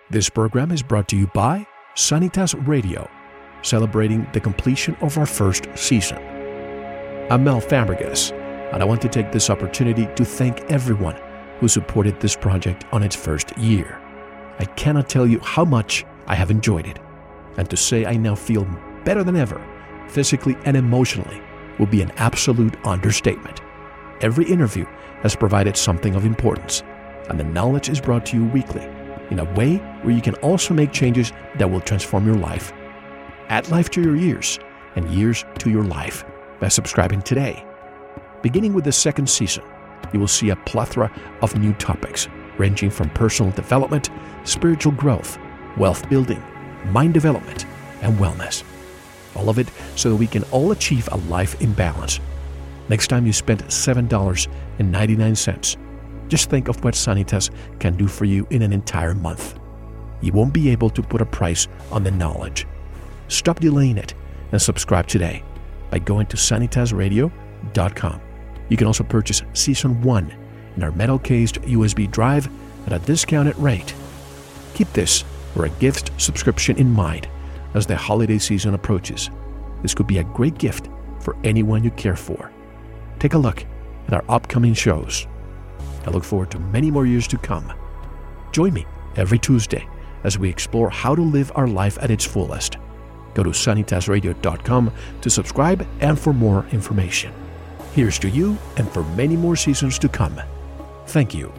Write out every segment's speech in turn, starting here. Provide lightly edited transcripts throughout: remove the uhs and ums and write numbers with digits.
This program is brought to you by Sanitas Radio, celebrating the completion of our first season. I'm Mel Fabregas, and I want to take this opportunity to thank everyone who supported this project on its first year. I cannot tell you how much I have enjoyed it, and to say I now feel better than ever, physically and emotionally, will be an absolute understatement. Every interview has provided something of importance, and the knowledge is brought to you weekly in a way where you can also make changes that will transform your life. Add life to your years and years to your life by subscribing today. Beginning with the second season, you will see a plethora of new topics ranging from personal development, spiritual growth, wealth building, mind development, and wellness. All of it so that we can all achieve a life in balance. Next time you spend $7.99, just think of what Sanitas can do for you in an entire month. You won't be able to put a price on the knowledge. Stop delaying it and subscribe today by going to sanitasradio.com. You can also purchase Season 1 in our metal-cased USB drive at a discounted rate. Keep this or a gift subscription in mind as the holiday season approaches. This could be a great gift for anyone you care for. Take a look at our upcoming shows. I look forward to many more years to come. Join me every Tuesday as we explore how to live our life at its fullest. Go to sanitasradio.com to subscribe and for more information. Here's to you and for many more seasons to come. Thank you.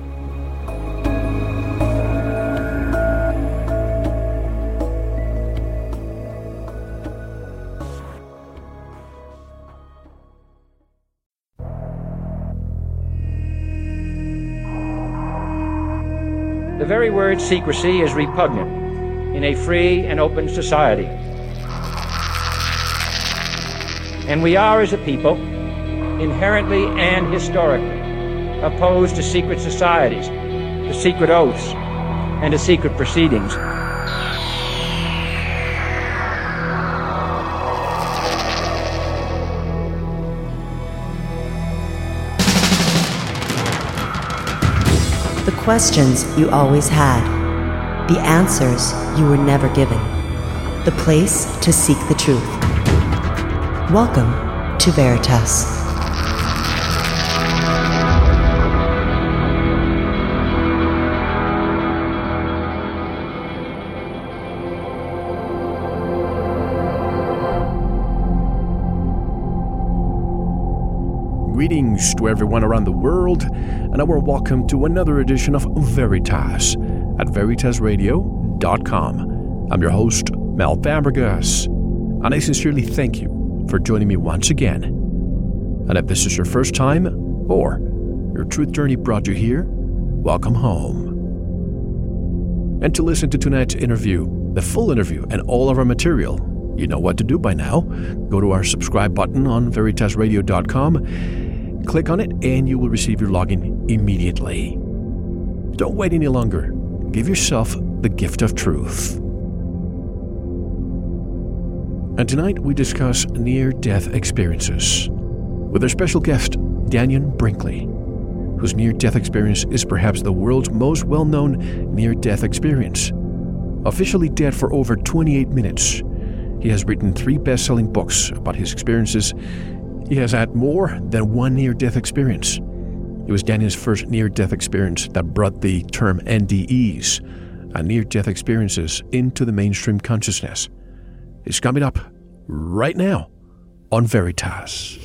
The very word secrecy is repugnant in a free and open society. And we are, as a people, inherently and historically opposed to secret societies, to secret oaths, and to secret proceedings. The questions you always had, the answers you were never given, the place to seek the truth. Welcome to Veritas. Greetings to everyone around the world, and a warm welcome to another edition of Veritas at veritasradio.com. I'm your host, Mel Fabregas, and I sincerely thank you for joining me once again. And if this is your first time, or your truth journey brought you here, welcome home. And to listen to tonight's interview, the full interview, and all of our material, you know what to do by now. Go to our subscribe button on veritasradio.com. Click on it and you will receive your login immediately. Don't wait any longer. Give yourself the gift of truth. And tonight we discuss near-death experiences with our special guest, Dannion Brinkley, whose near-death experience is perhaps the world's most well-known near-death experience. Officially dead for over 28 minutes, he has written 3 best-selling books about his experiences. He has had more than one near-death experience. It was Dannion's first near-death experience that brought the term NDEs, near-death experiences, into the mainstream consciousness. It's coming up right now on Veritas.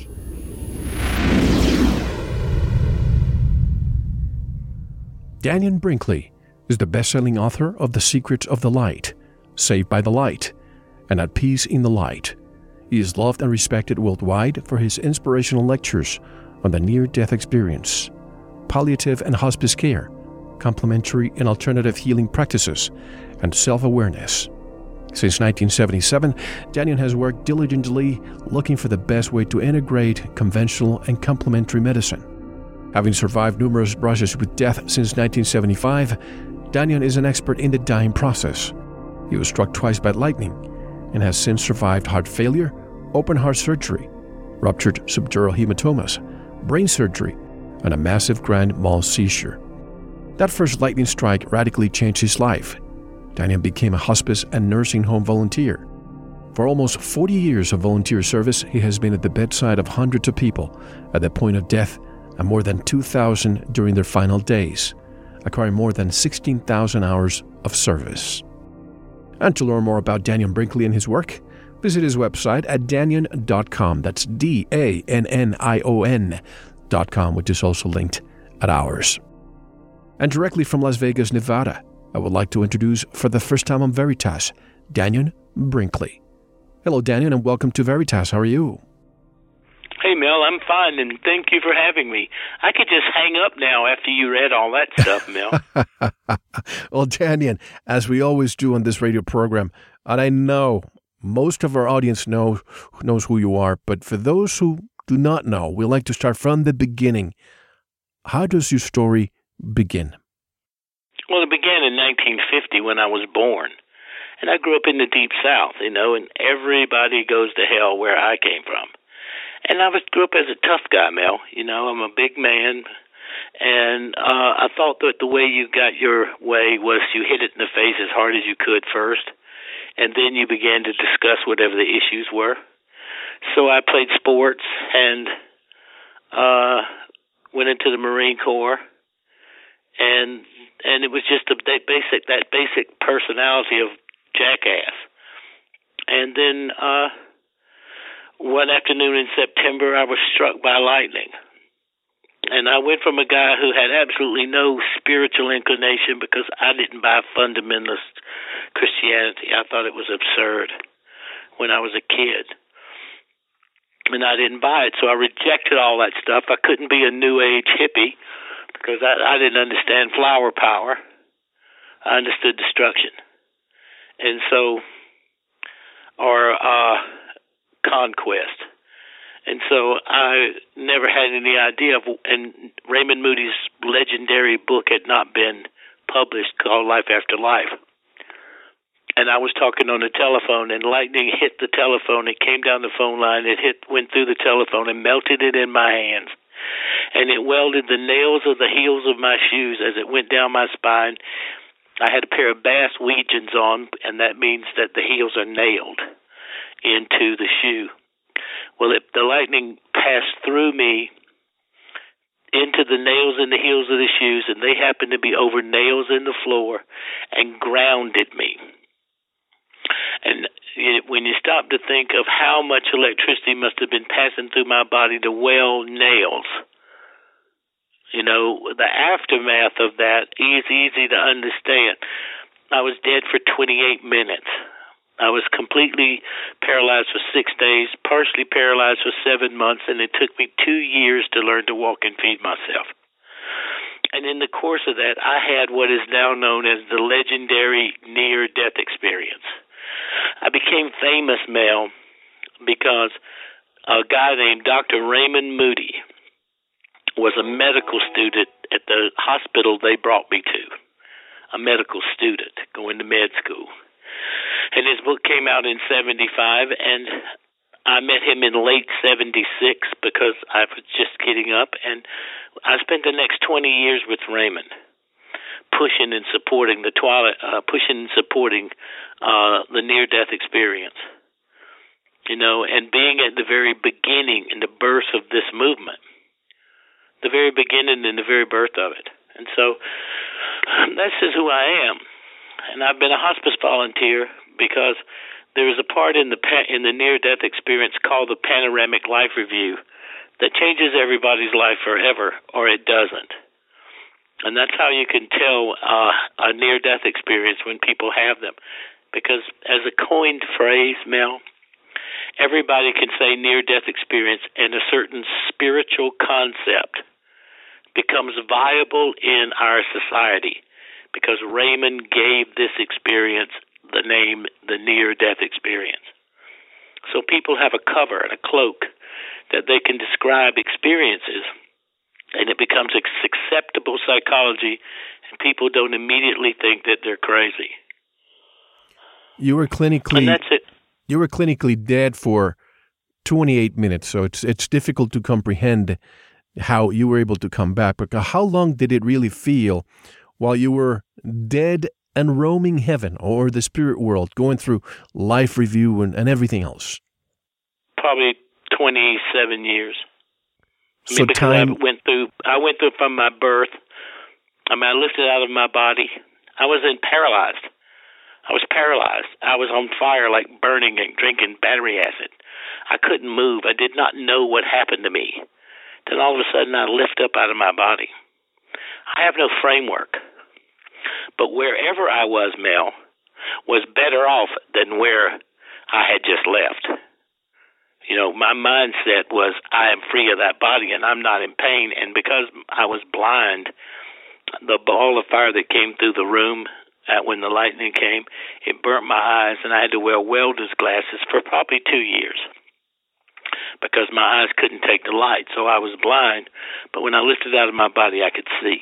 Dannion Brinkley is the best-selling author of The Secrets of the Light, Saved by the Light, and At Peace in the Light. He is loved and respected worldwide for his inspirational lectures on the near-death experience, palliative and hospice care, complementary and alternative healing practices, and self-awareness. Since 1977, Dannion has worked diligently looking for the best way to integrate conventional and complementary medicine. Having survived numerous brushes with death since 1975, Dannion is an expert in the dying process. He was struck twice by lightning and has since survived heart failure, open heart surgery, ruptured subdural hematomas, brain surgery, and a massive grand mal seizure. That first lightning strike radically changed his life, Daniel became a hospice and nursing home volunteer. For almost 40 years of volunteer service, he has been at the bedside of hundreds of people at the point of death and more than 2,000 during their final days, acquiring more than 16,000 hours of service. And to learn more about Dannion Brinkley and his work, visit his website at dannion.com. That's DANNION.com, which is also linked at ours. And directly from Las Vegas, Nevada, I would like to introduce for the first time on Veritas, Dannion Brinkley. Hello, Dannion, and welcome to Veritas. How are you? Hey, Mel, I'm fine, and thank you for having me. I could just hang up now after you read all that stuff, Mel. Well, Dannion, as we always do on this radio program, and I know most of our audience knows who you are, but for those who do not know, we like to start from the beginning. How does your story begin? Well, it began in 1950 when I was born. And I grew up in the Deep South, and everybody goes to hell where I came from. And I grew up as a tough guy, Mel. I'm a big man, and I thought that the way you got your way was you hit it in the face as hard as you could first, and then you began to discuss whatever the issues were. So I played sports and went into the Marine Corps, and it was just that basic personality of jackass. And then one afternoon in September, I was struck by lightning. And I went from a guy who had absolutely no spiritual inclination because I didn't buy fundamentalist Christianity. I thought it was absurd when I was a kid. And I didn't buy it, so I rejected all that stuff. I couldn't be a New Age hippie because I didn't understand flower power. I understood destruction. And so, or conquest. And so I never had any idea of, and Raymond Moody's legendary book had not been published called Life After Life. And I was talking on the telephone, and lightning hit the telephone. It came down the phone line. It went through the telephone and melted it in my hands. And it welded the nails of the heels of my shoes as it went down my spine. I had a pair of Bass Weejuns on, and that means that the heels are nailed into the shoe. Well, the lightning passed through me into the nails in the heels of the shoes, and they happened to be over nails in the floor and grounded me. And when you stop to think of how much electricity must have been passing through my body to weld nails, the aftermath of that is easy to understand. I was dead for 28 minutes. I was completely paralyzed for 6 days, partially paralyzed for 7 months, and it took me 2 years to learn to walk and feed myself. And in the course of that, I had what is now known as the legendary near-death experience. I became famous, Mel, because a guy named Dr. Raymond Moody was a medical student at the hospital they brought me to, a medical student going to med school. And his book came out in 1975, and I met him in late 1976 because I was just getting up, and I spent the next 20 years with Raymond, pushing and supporting the near-death experience, and being at the very beginning and the birth of this movement, the very beginning and the very birth of it. And so this is who I am. And I've been a hospice volunteer because there is a part in the near-death experience called the Panoramic Life Review that changes everybody's life forever, or it doesn't. And that's how you can tell a near-death experience when people have them. Because as a coined phrase, Mel, everybody can say near-death experience, and a certain spiritual concept becomes viable in our society because Raymond gave this experience the name the near-death experience. So people have a cover and a cloak that they can describe experiences, and it becomes acceptable psychology, and people don't immediately think that they're crazy. You were clinically, and that's it. You were clinically dead for 28 minutes, so it's difficult to comprehend how you were able to come back. But how long did it really feel while you were dead and roaming heaven or the spirit world, going through life review and everything else? Probably 27 years. So because time... I went through from my birth. I lifted out of my body. I was paralyzed. I was paralyzed. I was on fire, like burning and drinking battery acid. I couldn't move. I did not know what happened to me. Then all of a sudden I lift up out of my body. I have no framework. But wherever I was, Mel, was better off than where I had just left. You know, my mindset was, I am free of that body and I'm not in pain. And because I was blind, the ball of fire that came through the room when the lightning came, it burnt my eyes, and I had to wear welder's glasses for probably 2 years because my eyes couldn't take the light. So I was blind, but when I lifted out of my body, I could see.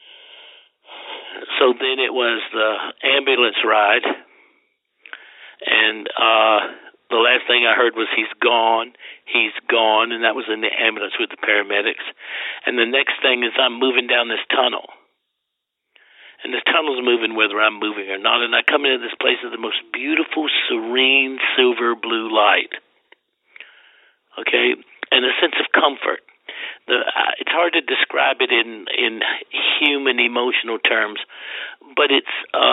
So then it was the ambulance ride, and the last thing I heard was, he's gone, and that was in the ambulance with the paramedics. And the next thing is I'm moving down this tunnel. And the tunnel's moving whether I'm moving or not. And I come into this place of the most beautiful, serene, silver blue light. Okay? And a sense of comfort. It's hard to describe it in human emotional terms, but it's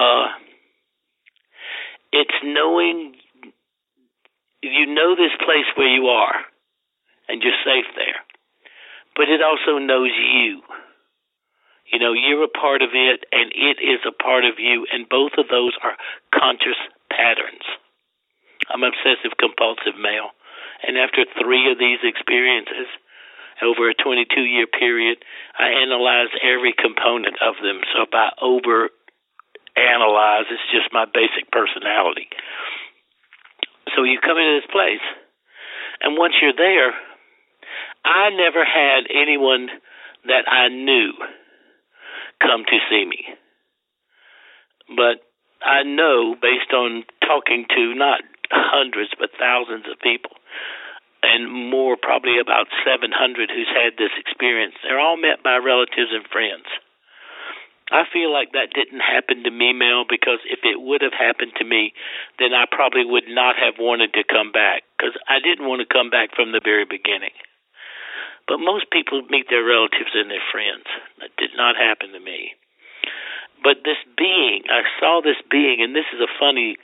knowing, you know this place where you are, and you're safe there. But it also knows you. You know, you're a part of it, and it is a part of you, and both of those are conscious patterns. I'm obsessive-compulsive male, and after 3 of these experiences, over a 22-year period, I analyzed every component of them. So if I over-analyze, it's just my basic personality. So you come into this place, and once you're there, I never had anyone that I knew come to see me. But I know, based on talking to not hundreds but thousands of people, and more, probably about 700 who's had this experience, they're all met by relatives and friends. I feel like that didn't happen to me, Mel, because if it would have happened to me, then I probably would not have wanted to come back, because I didn't want to come back from the very beginning. But most people meet their relatives and their friends. That did not happen to me. But this being, I saw this being, and this is a funny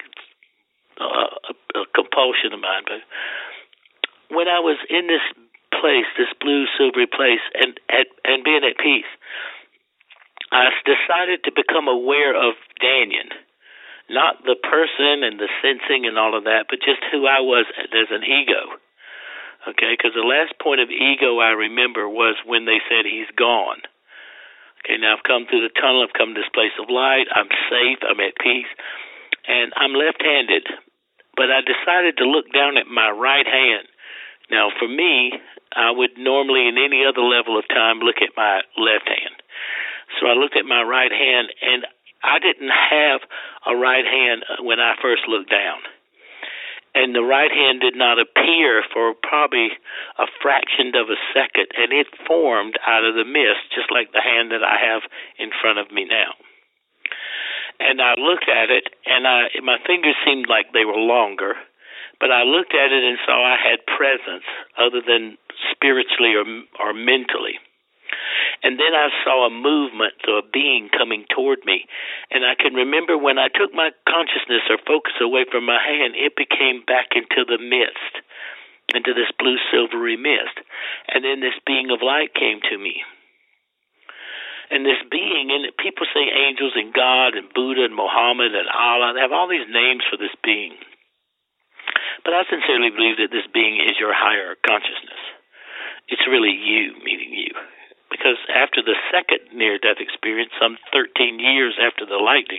a compulsion of mine, but when I was in this place, this blue, silvery place, and being at peace, I decided to become aware of Dannion, not the person and the sensing and all of that, but just who I was as an ego. Okay, because the last point of ego I remember was when they said, he's gone. Okay, now I've come through the tunnel, I've come to this place of light, I'm safe, I'm at peace, and I'm left-handed. But I decided to look down at my right hand. Now, for me, I would normally, in any other level of time, look at my left hand. So I looked at my right hand, and I didn't have a right hand when I first looked down. And the right hand did not appear for probably a fraction of a second, and it formed out of the mist, just like the hand that I have in front of me now. And I looked at it, and my fingers seemed like they were longer, but I looked at it and saw I had presence other than spiritually or mentally. And then I saw a movement, so a being coming toward me. And I can remember when I took my consciousness or focus away from my hand, it became back into the mist, into this blue silvery mist. And then this being of light came to me. And this being, and people say angels and God and Buddha and Muhammad and Allah, they have all these names for this being. But I sincerely believe that this being is your higher consciousness. It's really you, meaning you. Because after the second near-death experience, some 13 years after the lightning,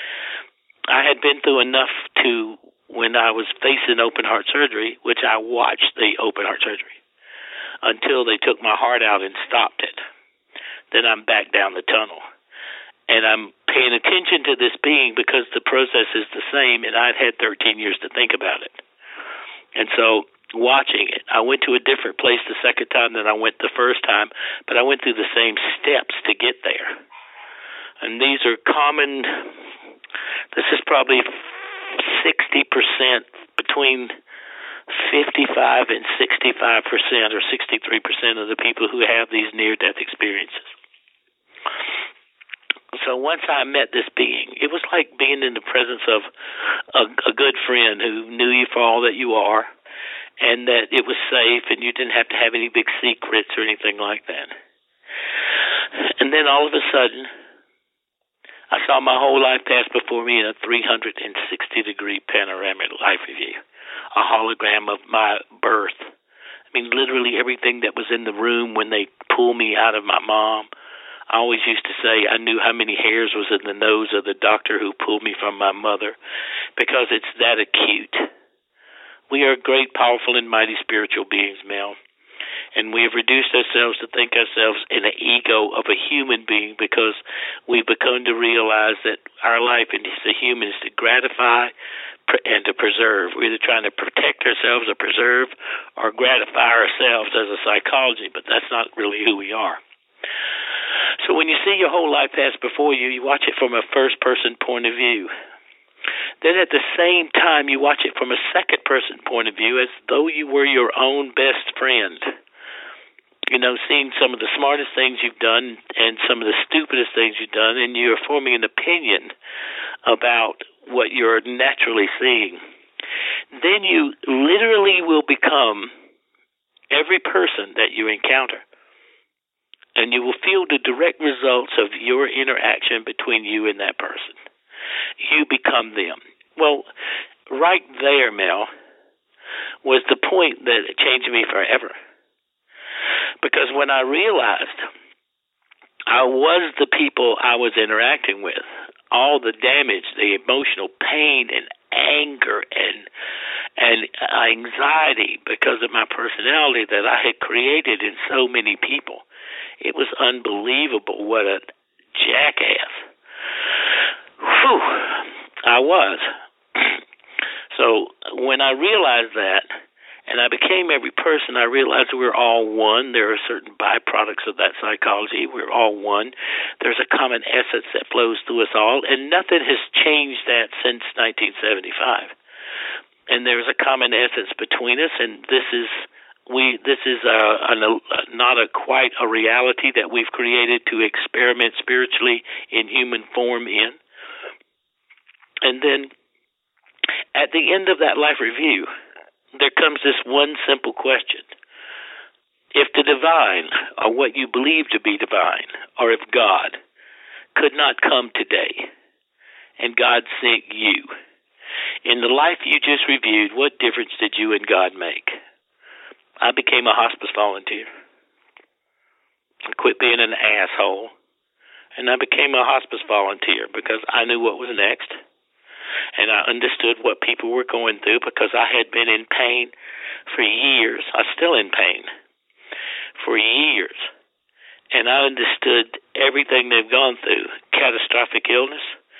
I had been through enough to, when I was facing open heart surgery, which I watched the open heart surgery, until they took my heart out and stopped it. Then I'm back down the tunnel. And I'm paying attention to this being because the process is the same, and I'd had 13 years to think about it. And so, watching it, I went to a different place the second time than I went the first time, but I went through the same steps to get there. And these are common This is probably 60%, between 55 and 65% or 63% of the people who have these near-death experiences. So once I met this being, it was like being in the presence of a good friend who knew you for all that you are, and that it was safe and you didn't have to have any big secrets or anything like that. And then all of a sudden, I saw my whole life pass before me in a 360-degree panoramic life review, a hologram of my birth. I mean, literally everything that was in the room when they pulled me out of my mom. I always used to say I knew how many hairs was in the nose of the doctor who pulled me from my mother, because it's that acute. We are great, powerful, and mighty spiritual beings, Mel. And we have reduced ourselves to think ourselves in an ego of a human being, because we've begun to realize that our life as a human is to gratify and to preserve. We're either trying to protect ourselves or preserve, or gratify ourselves as a psychology, but that's not really who we are. So when you see your whole life pass before you, you watch it from a first-person point of view. Then at the same time, you watch it from a second-person point of view, as though you were your own best friend. You know, seeing some of the smartest things you've done and some of the stupidest things you've done, and you're forming an opinion about what you're naturally seeing. Then you literally will become every person that you encounter, and you will feel the direct results of your interaction between you and that person. You become them. Well, right there, Mel, was the point that changed me forever. Because when I realized I was the people I was interacting with, all the damage, the emotional pain and anger and anxiety because of my personality that I had created in so many people, it was unbelievable what a jackass I was. So when I realized that, and I became every person, I realized we're all one. There are certain byproducts of that psychology. We're all one. There's a common essence that flows through us all, and nothing has changed that since 1975. And there's a common essence between us, and this is not quite a reality that we've created to experiment spiritually in human form in. And then at the end of that life review, there comes this one simple question. If the divine, or what you believe to be divine, or if God could not come today, and God sent you, in the life you just reviewed, what difference did you and God make? I became a hospice volunteer. I quit being an asshole, and I became a hospice volunteer because I knew what was next. And I understood what people were going through because I had been in pain for years. I'm still in pain for years. And I understood everything they've gone through, catastrophic illness,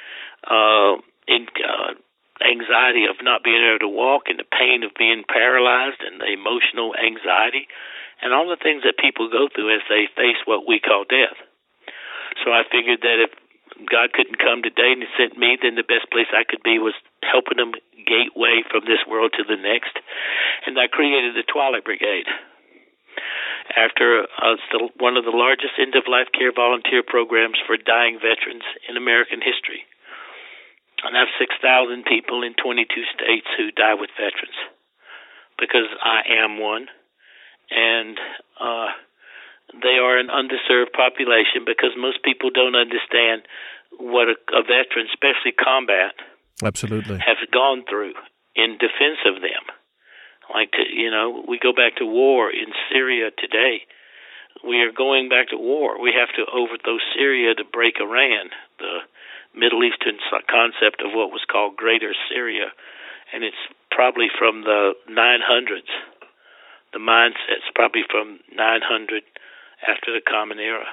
anxiety of not being able to walk, and the pain of being paralyzed, and the emotional anxiety, and all the things that people go through as they face what we call death. So I figured that if God couldn't come today and he sent me, then the best place I could be was helping them gateway from this world to the next. And I created the Twilight Brigade after one of the largest end-of-life care volunteer programs for dying veterans in American history. And I have 6,000 people in 22 states who die with veterans because I am one. And they are an underserved population because most people don't understand what a veteran, especially combat, absolutely, has gone through in defense of them. We go back to war in Syria today. We are going back to war. We have to overthrow Syria to break Iran, the Middle Eastern concept of what was called Greater Syria. And it's probably from the 900s. The mindset's probably from 900 after the Common Era.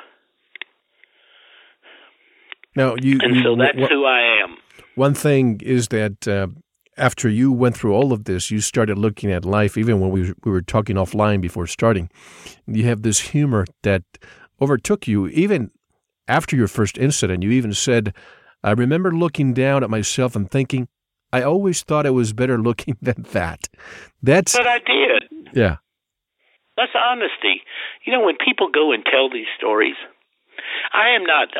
Now, so that's who I am. One thing is that after you went through all of this, you started looking at life, even when we were talking offline before starting. You have this humor that overtook you even after your first incident. You even said, I remember looking down at myself and thinking, I always thought I was better looking than that. But I did. Yeah. That's honesty. You know, when people go and tell these stories, I am not,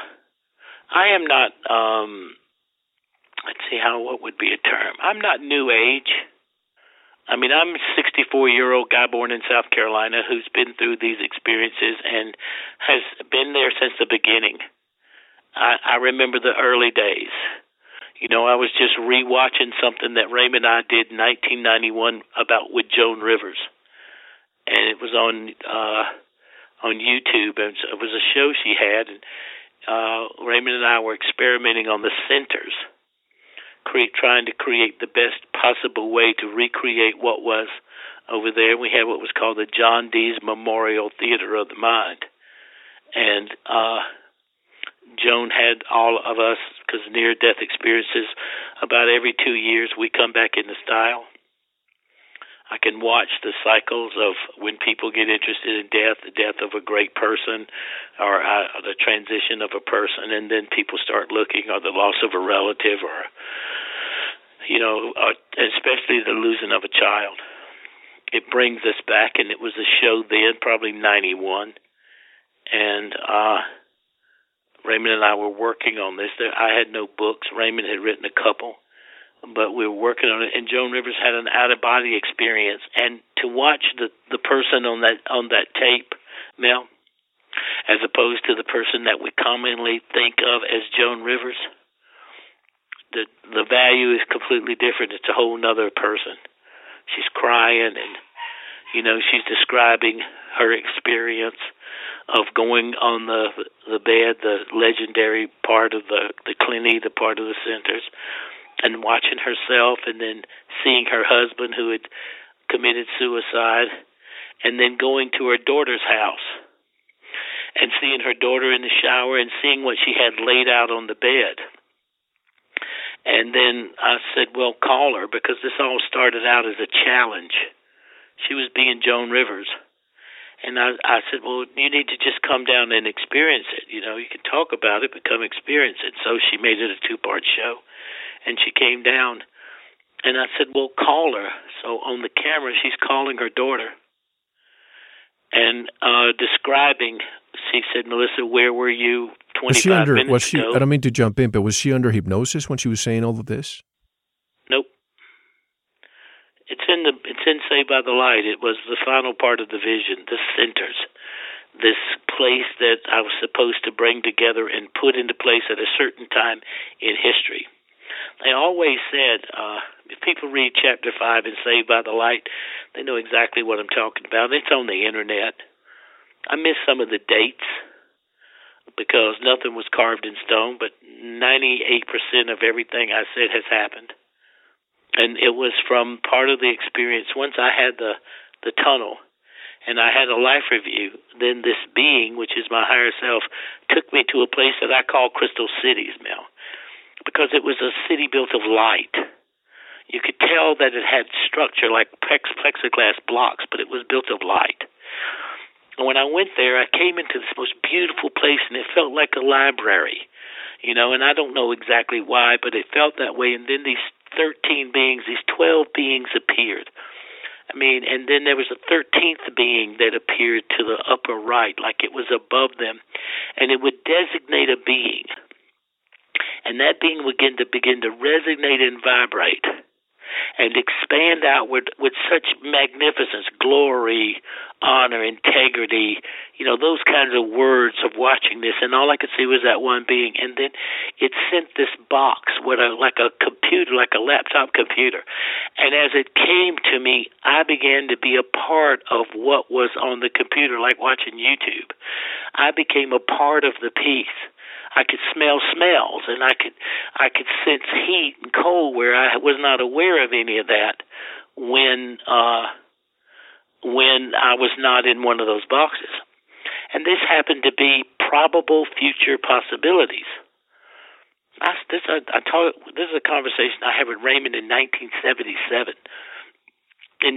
let's see what would be a term? I'm not new age. I mean, I'm a 64-year-old guy born in South Carolina who's been through these experiences and has been there since the beginning. I remember the early days. You know, I was just rewatching something that Raymond and I did in 1991 with Joan Rivers, and it was on YouTube. And it was a show she had, and Raymond and I were experimenting on the centers, trying to create the best possible way to recreate what was over there. We had what was called the John Dees Memorial Theater of the Mind, and Joan had all of us, because near-death experiences, about every 2 years we come back into style. I can watch the cycles of when people get interested in death, the death of a great person, or the transition of a person, and then people start looking, or the loss of a relative, or, you know, especially the losing of a child. It brings us back, and it was a show then, probably 91, and Raymond and I were working on this. I had no books. Raymond had written a couple, but we were working on it. And Joan Rivers had an out-of-body experience. And to watch the person on that tape, Mel, as opposed to the person that we commonly think of as Joan Rivers, the value is completely different. It's a whole other person. She's crying, and you know, she's describing her experience of going on the bed, the legendary part of the clinic, the part of the centers, and watching herself, and then seeing her husband who had committed suicide, and then going to her daughter's house and seeing her daughter in the shower and seeing what she had laid out on the bed. And then I said, well, call her, because this all started out as a challenge. She was being Joan Rivers. And I said, well, you need to just come down and experience it. You know, you can talk about it, but come experience it. So she made it a 2-part show, and she came down. And I said, well, call her. So on the camera, she's calling her daughter and describing. She said, Melissa, where were you 25 minutes ago? I don't mean to jump in, but was she under hypnosis when she was saying all of this? Nope. It's in Saved by the Light. It was the final part of the vision, the centers, this place that I was supposed to bring together and put into place at a certain time in history. They always said, if people read Chapter 5 in Saved by the Light, they know exactly what I'm talking about. It's on the internet. I missed some of the dates because nothing was carved in stone, but 98% of everything I said has happened. And it was from part of the experience. Once I had the tunnel and I had a life review, then this being, which is my higher self, took me to a place that I call Crystal Cities, Mel, because it was a city built of light. You could tell that it had structure like plexiglass blocks, but it was built of light. And when I went there, I came into this most beautiful place, and it felt like a library, you know, and I don't know exactly why, but it felt that way. And then these 13 beings, these 12 beings appeared. I mean, and then there was a 13th being that appeared to the upper right, like it was above them, and it would designate a being. And that being would begin to resonate and vibrate and expand outward with such magnificence, glory, honor, integrity, you know, those kinds of words of watching this. And all I could see was that one being. And then it sent this box like a computer, like a laptop computer. And as it came to me, I began to be a part of what was on the computer, like watching YouTube. I became a part of the piece. I could smell smells, and I could sense heat and cold where I was not aware of any of that when I was not in one of those boxes. And this happened to be probable future possibilities. This is a conversation I had with Raymond in 1977. In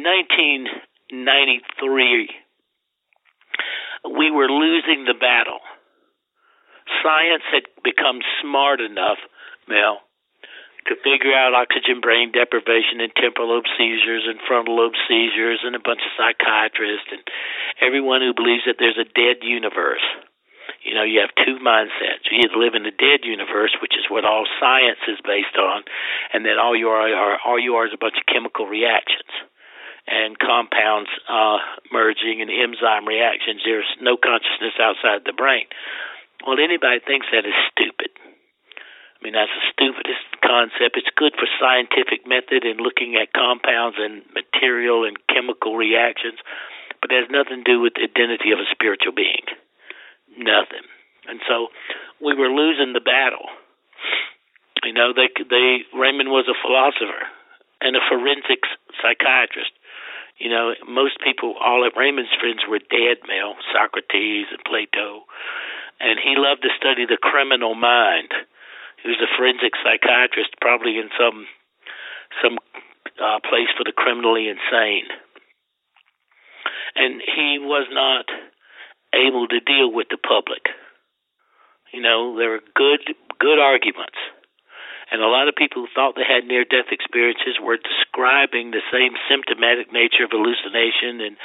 1993, we were losing the battle. science had become smart enough, Mel, to figure out oxygen brain deprivation and temporal lobe seizures and frontal lobe seizures and a bunch of psychiatrists and everyone who believes that there's a dead universe. You know, you have two mindsets. You either live in the dead universe, which is what all science is based on, and then all you are is a bunch of chemical reactions and compounds merging and enzyme reactions. There's no consciousness outside the brain. Well, anybody thinks that is stupid. I mean, that's the stupidest concept. It's good for scientific method in looking at compounds and material and chemical reactions, but it has nothing to do with the identity of a spiritual being. Nothing. And so we were losing the battle. You know, Raymond was a philosopher and a forensic psychiatrist. You know, most people, all of Raymond's friends were dead, Mel, Socrates and Plato, and he loved to study the criminal mind. He was a forensic psychiatrist, probably in some place for the criminally insane. And he was not able to deal with the public. You know, there were good arguments. And a lot of people who thought they had near-death experiences were describing the same symptomatic nature of hallucination and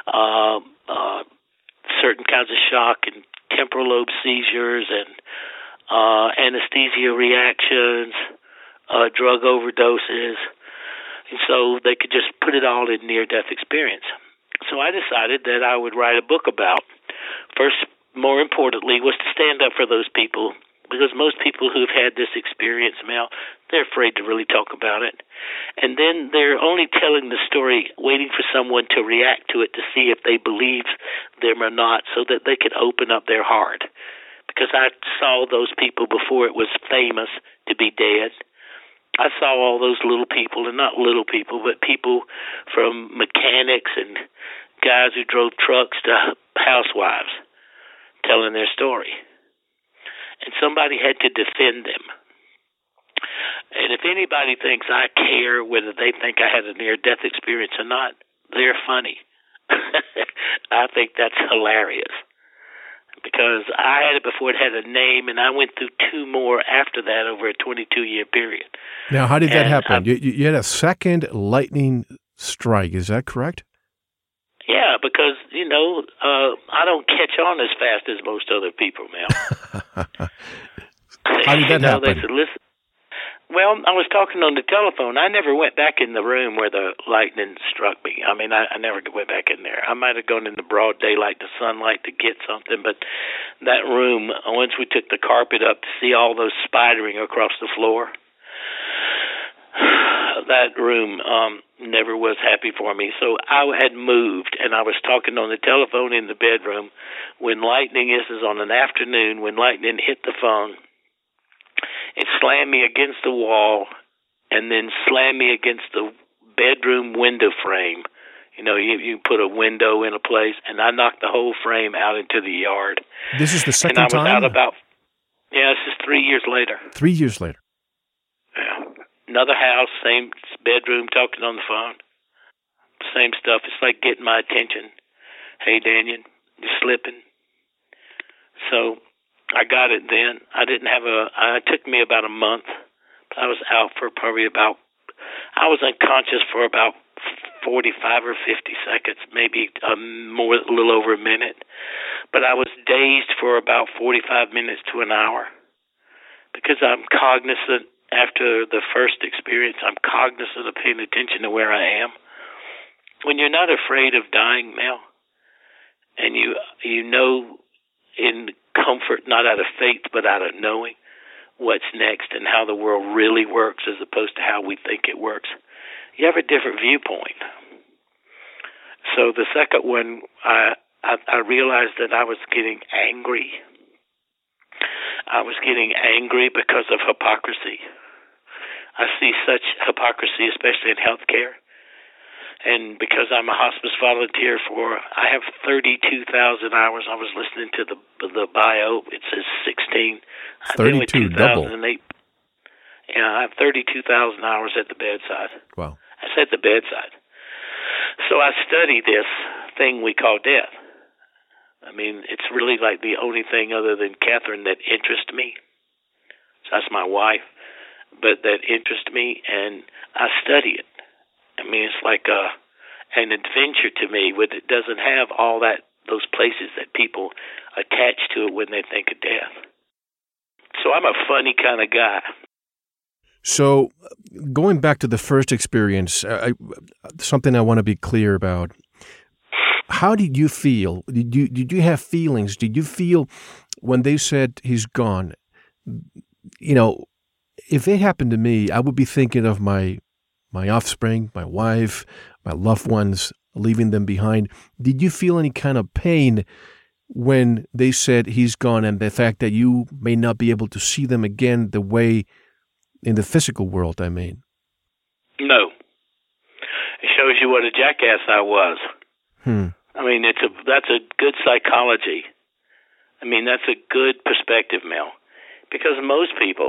certain kinds of shock and temporal lobe seizures and anesthesia reactions, drug overdoses. And so they could just put it all in near-death experience. So I decided that I would write a book about. First, more importantly, was to stand up for those people, because most people who've had this experience, Mel, they're afraid to really talk about it. And then they're only telling the story, waiting for someone to react to it to see if they believe them or not, so that they could open up their heart. Because I saw those people before it was famous to be dead. I saw all those little people, and not little people, but people from mechanics and guys who drove trucks to housewives telling their story. And somebody had to defend them. And if anybody thinks I care whether they think I had a near-death experience or not, they're funny. I think that's hilarious. Because I had it before it had a name, and I went through two more after that over a 22-year period. Now, how did that happen? You had a second lightning strike, is that correct? Yeah, because, you know, I don't catch on as fast as most other people now. How did that happen? They said, listen. Well, I was talking on the telephone. I never went back in the room where the lightning struck me. I mean, I never went back in there. I might have gone in the broad daylight, the sunlight, to get something, but that room, once we took the carpet up to see all those spidering across the floor, that room never was happy for me. So I had moved, and I was talking on the telephone in the bedroom when lightning, this is on an afternoon, when lightning hit the phone. It slammed me against the wall and then slammed me against the bedroom window frame. You know, you put a window in a place, and I knocked the whole frame out into the yard. This is the second time? And I was out this is 3 years later. 3 years later. Yeah. Another house, same bedroom, talking on the phone. Same stuff. It's like getting my attention. Hey, Daniel, you're slipping. So I got it then. It took me about a month. I was out for I was unconscious for about 45 or 50 seconds, maybe a little over a minute. But I was dazed for about 45 minutes to an hour because I'm cognizant. After the first experience, I'm cognizant of paying attention to where I am. When you're not afraid of dying, Mel, and you know in comfort, not out of faith, but out of knowing what's next and how the world really works as opposed to how we think it works, you have a different viewpoint. So the second one, I realized that I was getting angry. I was getting angry because of hypocrisy. I see such hypocrisy, especially in healthcare. And because I'm a hospice volunteer I have 32,000 hours. I was listening to the bio. It says 16. 32, double. Yeah, I have 32,000 hours at the bedside. Wow. That's at the bedside. So I study this thing we call death. I mean, it's really like the only thing other than Catherine that interests me. So that's my wife, but that interests me, and I study it. I mean, it's like an adventure to me, with it doesn't have all those places that people attach to it when they think of death. So I'm a funny kind of guy. So going back to the first experience, something I want to be clear about. How did you feel? Did you have feelings? Did you feel when they said he's gone? You know, if it happened to me, I would be thinking of my offspring, my wife, my loved ones, leaving them behind. Did you feel any kind of pain when they said he's gone, and the fact that you may not be able to see them again the way in the physical world, I mean? No. It shows you what a jackass I was. I mean, that's a good psychology. I mean, that's a good perspective, Mel, because most people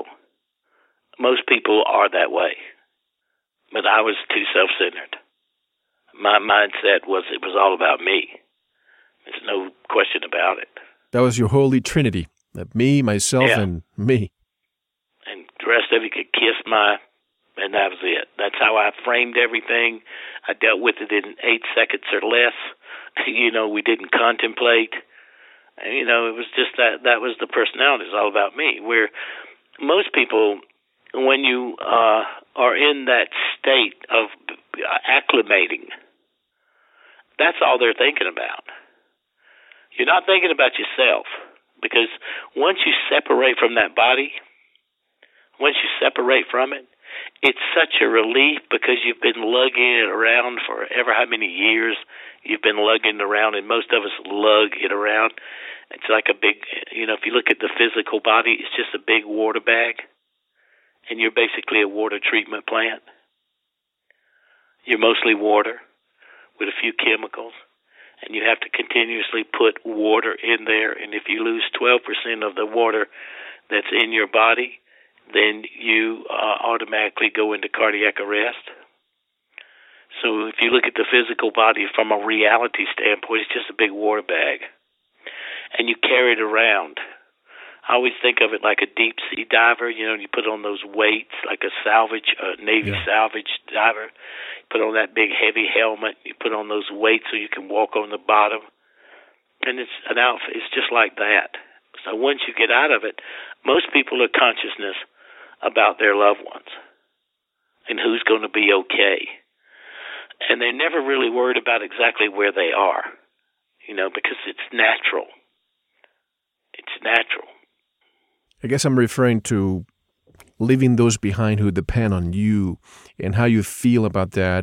are that way. But I was too self-centered. My mindset was it was all about me. There's no question about it. That was your holy trinity, me, myself, and me. And the rest of you could kiss and that was it. That's how I framed everything. I dealt with it in 8 seconds or less. You know, we didn't contemplate. You know, it was just that was the personality. It's all about me. Where most people, when you are in that state of acclimating, that's all they're thinking about. You're not thinking about yourself, because once you separate from that body, once you separate from it, it's such a relief, because you've been lugging it around for ever how many years you've been lugging it around, and most of us lug it around. It's like a big, if you look at the physical body, it's just a big water bag, and you're basically a water treatment plant. You're mostly water with a few chemicals, and you have to continuously put water in there, and if you lose 12% of the water that's in your body, then you automatically go into cardiac arrest. So if you look at the physical body from a reality standpoint, it's just a big water bag. And you carry it around. I always think of it like a deep sea diver. You put on those weights like a Navy salvage diver. You put on that big heavy helmet. You put on those weights so you can walk on the bottom. And it's an outfit. It's just like that. So once you get out of it, most people are consciousness about their loved ones and who's going to be okay. And they're never really worried about exactly where they are, because it's natural. It's natural. I guess I'm referring to leaving those behind who depend on you and how you feel about that.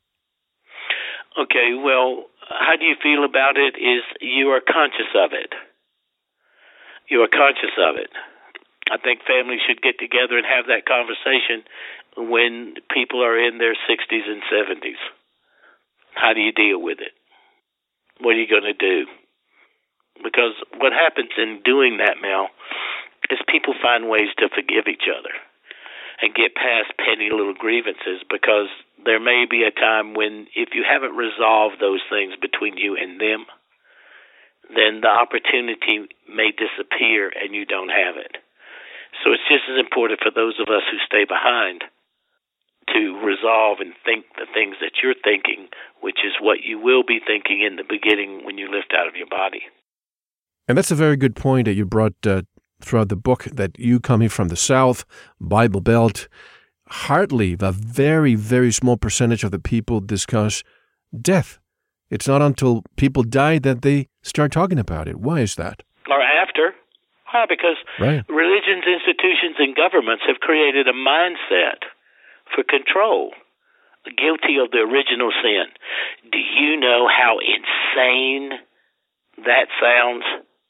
Okay, well, how do you feel about it is you are conscious of it. You are conscious of it. I think families should get together and have that conversation when people are in their 60s and 70s. How do you deal with it? What are you going to do? Because what happens in doing that, Mel, is people find ways to forgive each other and get past petty little grievances, because there may be a time when, if you haven't resolved those things between you and them, then the opportunity may disappear and you don't have it. So it's just as important for those of us who stay behind to resolve and think the things that you're thinking, which is what you will be thinking in the beginning when you lift out of your body. And that's a very good point that you brought throughout the book, that you coming from the South, Bible Belt, hardly a very, very small percentage of the people discuss death. It's not until people die that they start talking about it. Why is that? Or after. Because religions, institutions, and governments have created a mindset for control, guilty of the original sin. Do you know how insane that sounds?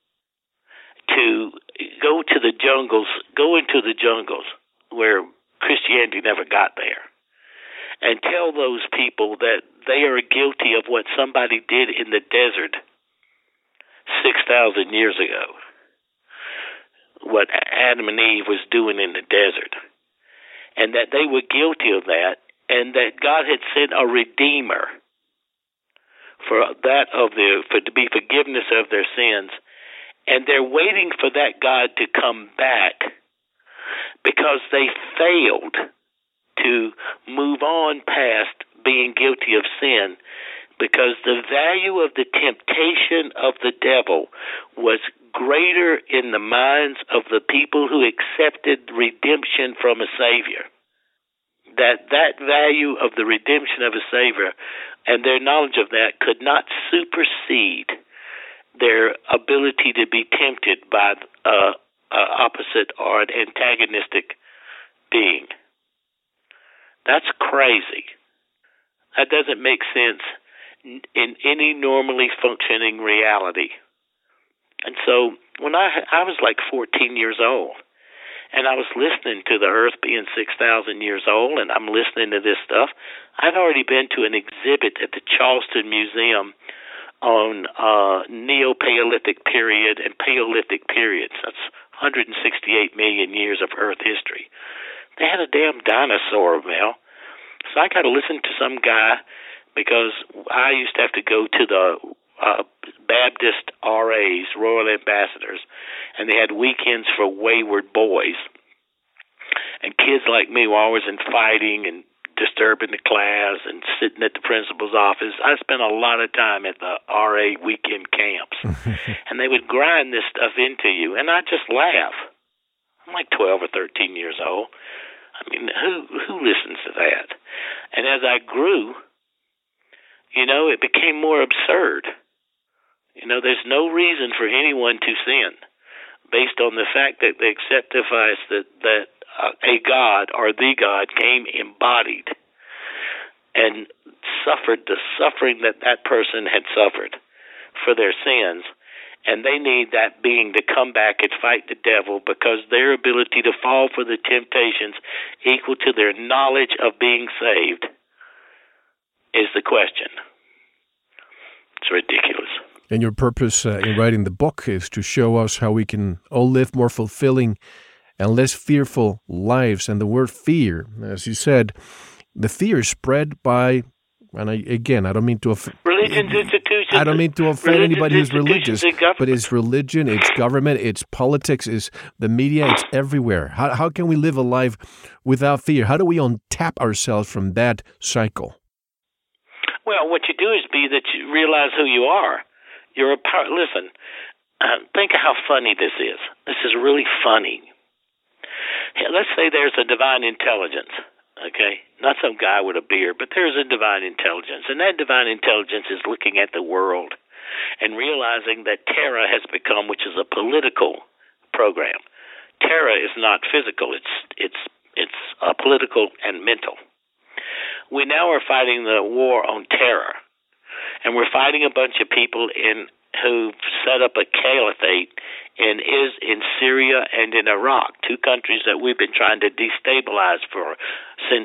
To go to the jungles, go into the jungles where Christianity never got there, and tell those people that they are guilty of what somebody did in the desert 6,000 years ago, what Adam and Eve was doing in the desert, and that they were guilty of that, and that God had sent a Redeemer to be forgiveness of their sins, and they're waiting for that God to come back because they failed to move on past being guilty of sin, because the value of the temptation of the devil was greater in the minds of the people who accepted redemption from a Savior. That value of the redemption of a Savior and their knowledge of that could not supersede their ability to be tempted by an opposite or an antagonistic being. That's crazy. That doesn't make sense in any normally functioning reality. And so when I was like 14 years old, and I was listening to the Earth being 6,000 years old, and I'm listening to this stuff. I'd already been to an exhibit at the Charleston Museum on Neo-Paleolithic period and Paleolithic periods. That's 168 million years of Earth history. They had a damn dinosaur, Mel. So I got to listen to some guy, because I used to have to go to the Baptist RAs, Royal Ambassadors, and they had weekends for wayward boys. And kids like me were always in fighting and disturbing the class and sitting at the principal's office. I spent a lot of time at the RA weekend camps. And they would grind this stuff into you, and I'd just laugh. I'm like 12 or 13 years old. I mean, who listens to that? And as I grew, it became more absurd. There's no reason for anyone to sin based on the fact that they acceptifies that a God or the God came embodied and suffered the suffering that person had suffered for their sins, and they need that being to come back and fight the devil, because their ability to fall for the temptations equal to their knowledge of being saved is the question. It's ridiculous. And your purpose in writing the book is to show us how we can all live more fulfilling and less fearful lives. And the word fear, as you said, the fear is spread by, and I don't mean to offend religions, institutions. I don't mean to offend anybody who's religious, but it's religion, it's government, it's politics, it's the media, it's everywhere. How can we live a life without fear? How do we untap ourselves from that cycle? Well, what you do is you realize who you are. You're a part. Listen, think of how funny this is. This is really funny. Let's say there's a divine intelligence, okay? Not some guy with a beard, but there's a divine intelligence. And that divine intelligence is looking at the world and realizing that Terra has become, which is a political program. Terra is not physical. It's political and mental. We now are fighting the war on terror. And we're fighting a bunch of people who've set up a caliphate in Syria and in Iraq, two countries that we've been trying to destabilize since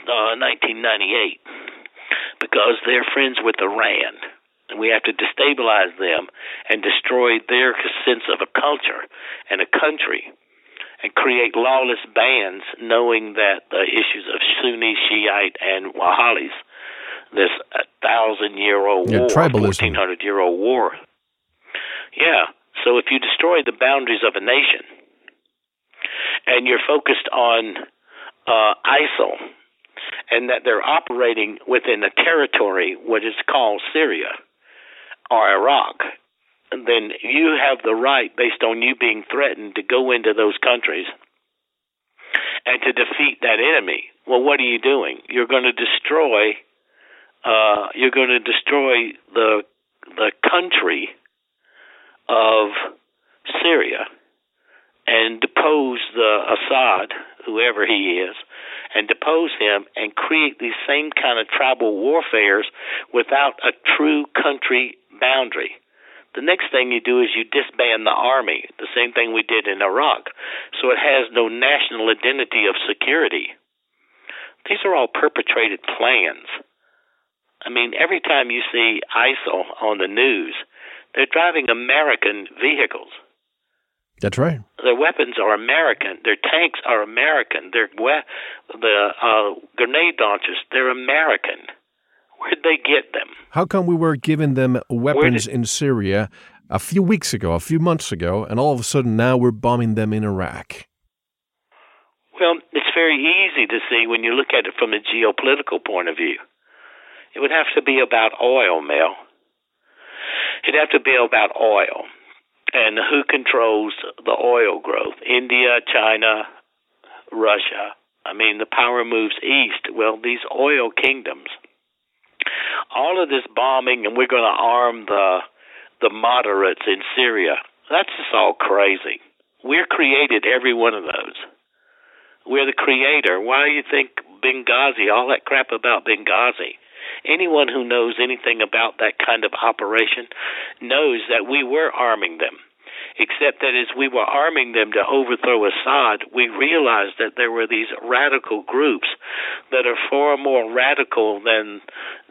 1998, because they're friends with Iran. And we have to destabilize them and destroy their sense of a culture and a country, and create lawless bands, knowing that the issues of Sunni, Shiite, and Wahhabis, this 1,000-year-old war, tribalism. 1,400-year-old war. Yeah. So if you destroy the boundaries of a nation, and you're focused on ISIL, and that they're operating within a territory, what is called Syria or Iraq, then you have the right, based on you being threatened, to go into those countries and to defeat that enemy. Well, what are you doing? You're going to destroy the country of Syria and depose the Assad, whoever he is, and depose him and create these same kind of tribal warfares without a true country boundary. The next thing you do is you disband the army, the same thing we did in Iraq, so it has no national identity of security. These are all perpetrated plans. I mean, every time you see ISIL on the news, they're driving American vehicles. That's right. Their weapons are American. Their tanks are American. The grenade launchers, they're American. Where'd they get them? How come we were giving them weapons in Syria a few weeks ago, a few months ago, and all of a sudden now we're bombing them in Iraq? Well, it's very easy to see when you look at it from a geopolitical point of view. It would have to be about oil, Mel. It'd have to be about oil and who controls the oil growth. India, China, Russia. I mean, the power moves east. Well, these oil kingdoms, all of this bombing, and we're going to arm the moderates in Syria, that's just all crazy. We're created every one of those. We're the creator. Why do you think Benghazi, all that crap about Benghazi? Anyone who knows anything about that kind of operation knows that we were arming them, except that as we were arming them to overthrow Assad, we realized that there were these radical groups that are far more radical than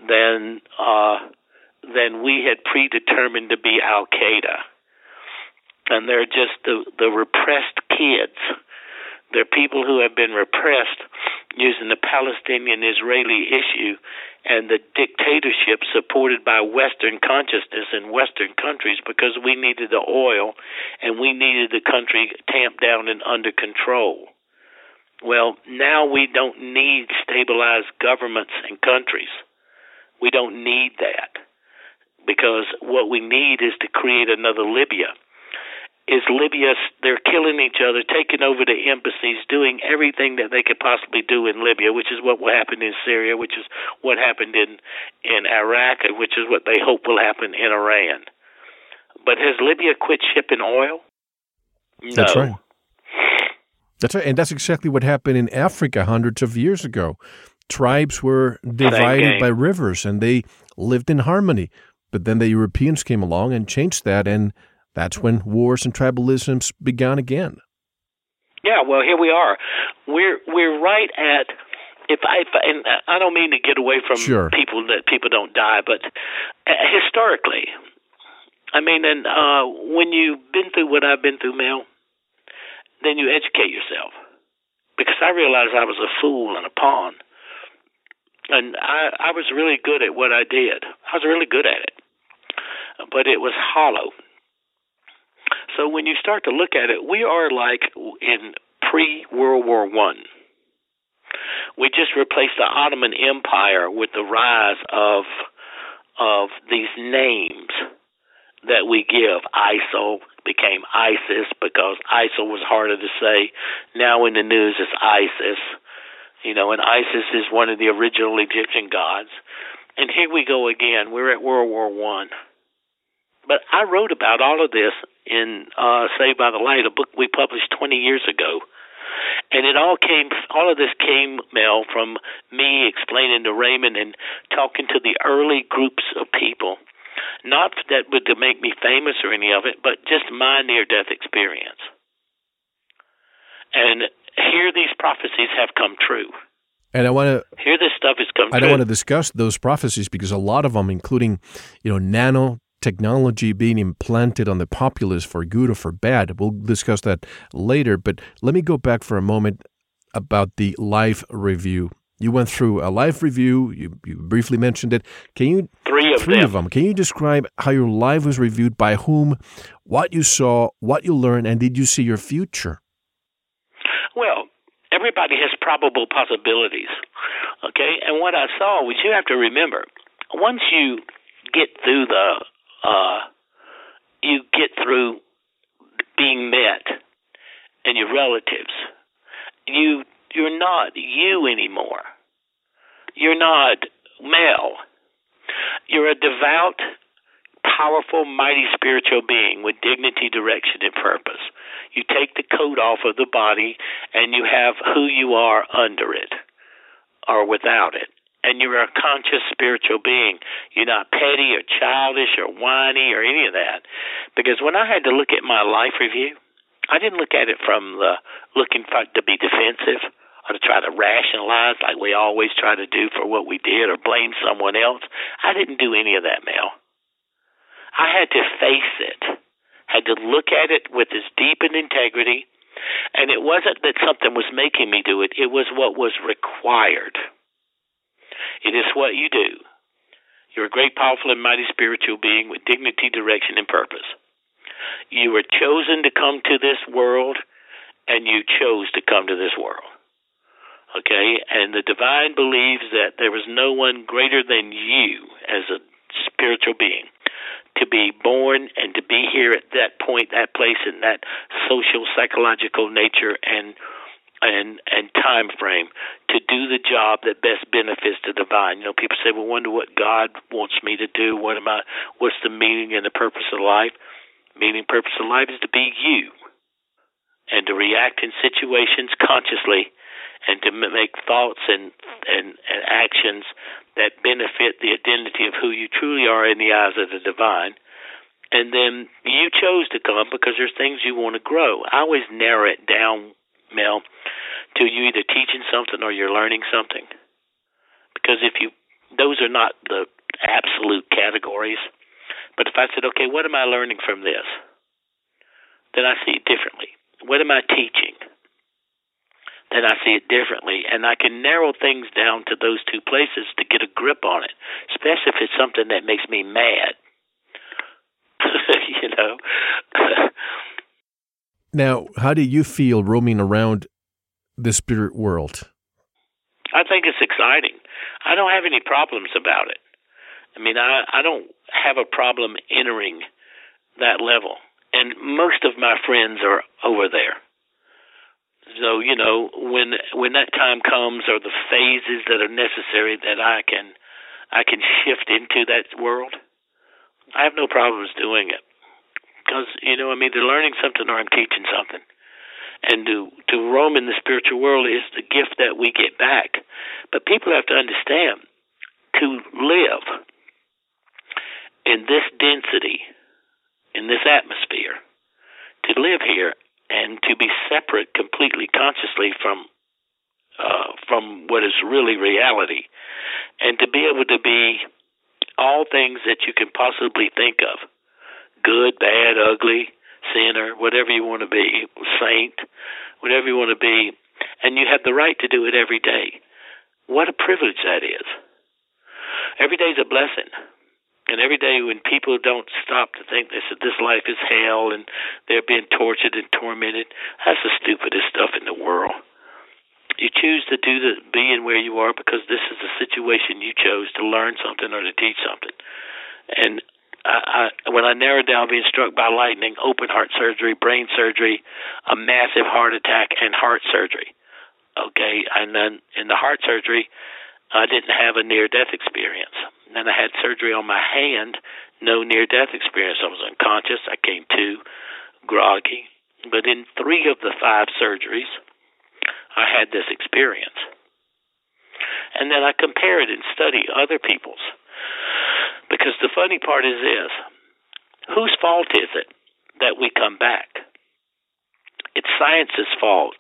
we had predetermined to be Al-Qaeda. And they're just the repressed kids. They're people who have been repressed using the Palestinian-Israeli issue and the dictatorship supported by Western consciousness in Western countries because we needed the oil and we needed the country tamped down and under control. Well, now we don't need stabilized governments and countries. We don't need that because what we need is to create another Libya. Is Libya, they're killing each other, taking over the embassies, doing everything that they could possibly do in Libya, which is what will happen in Syria, which is what happened in Iraq, and which is what they hope will happen in Iran. But has Libya quit shipping oil? No. That's right. That's right, and that's exactly what happened in Africa hundreds of years ago. Tribes were divided by rivers, and they lived in harmony. But then the Europeans came along and changed that, and that's when wars and tribalisms began again. Yeah, well, here we are. We're right at and I don't mean to get away from people that people don't die, but historically, I mean, and when you've been through what I've been through, Mel, then you educate yourself. Because I realized I was a fool and a pawn, and I was really good at what I did. I was really good at it, but it was hollow. So when you start to look at it, we are like in pre-World War I. We just replaced the Ottoman Empire with the rise of these names that we give. ISIL became ISIS because ISIL was harder to say. Now in the news it's ISIS. You know, and ISIS is one of the original Egyptian gods. And here we go again. We're at World War I. But I wrote about all of this in Saved by the Light, a book we published 20 years ago. And all of this came, Mel, from me explaining to Raymond and talking to the early groups of people. Not that would to make me famous or any of it, but just my near-death experience. And here these prophecies have come true. And I want to here this stuff has come true. I don't want to discuss those prophecies because a lot of them, including, nanotechnology being implanted on the populace for good or for bad. We'll discuss that later. But let me go back for a moment about the life review. You went through a life review. You briefly mentioned it. Can you three of them? Can you describe how your life was reviewed, by whom, what you saw, what you learned, and did you see your future? Well, everybody has probable possibilities, okay? And what I saw was, you have to remember, once you get through being met and your relatives, you're not you anymore. You're not Mel. You're a devout, powerful, mighty spiritual being with dignity, direction, and purpose. You take the coat off of the body and you have who you are under it or without it. And you're a conscious spiritual being. You're not petty or childish or whiny or any of that. Because when I had to look at my life review, I didn't look at it from the looking to be defensive or to try to rationalize like we always try to do for what we did or blame someone else. I didn't do any of that, Mel. I had to face it, had to look at it with this deepened integrity, and it wasn't that something was making me do it. It was what was required. It is what you do. You're a great, powerful, and mighty spiritual being with dignity, direction, and purpose. You were chosen to come to this world, and you chose to come to this world. Okay? And the divine believes that there is no one greater than you as a spiritual being to be born and to be here at that point, that place, in that social, psychological nature and time frame to do the job that best benefits the divine. You know, people say, well, wonder what God wants me to do. What's the meaning and the purpose of life? Meaning, purpose of life is to be you and to react in situations consciously and to make thoughts and actions that benefit the identity of who you truly are in the eyes of the divine. And then you chose to come because there's things you want to grow. I always narrow it down, Mel, to you either teaching something or you're learning something. Because those are not the absolute categories. But if I said, okay, what am I learning from this? Then I see it differently. What am I teaching? Then I see it differently. And I can narrow things down to those two places to get a grip on it, especially if it's something that makes me mad. You know? Now, how do you feel roaming around the spirit world? I think it's exciting. I don't have any problems about it. I mean, I don't have a problem entering that level. And most of my friends are over there. So, you know, when that time comes, or the phases that are necessary that I can shift into that world, I have no problems doing it. Because, you know, I'm either learning something or I'm teaching something. And to roam in the spiritual world is the gift that we get back. But people have to understand, to live in this density, in this atmosphere, to live here and to be separate completely consciously from what is really reality, and to be able to be all things that you can possibly think of, good, bad, ugly, sinner, whatever you want to be, saint, whatever you want to be, and you have the right to do it every day. What a privilege that is. Every day is a blessing. And every day when people don't stop to think this life is hell and they're being tortured and tormented, that's the stupidest stuff in the world. You choose to be in where you are because this is a situation you chose to learn something or to teach something. And when I narrowed down being struck by lightning, open heart surgery, brain surgery, a massive heart attack, and heart surgery. Okay, and then in the heart surgery, I didn't have a near-death experience. And then I had surgery on my hand, no near-death experience. I was unconscious. I came to, groggy. But in 3 of the 5 surgeries, I had this experience. And then I compare it and study other people's. Because the funny part is this: whose fault is it that we come back? It's science's fault.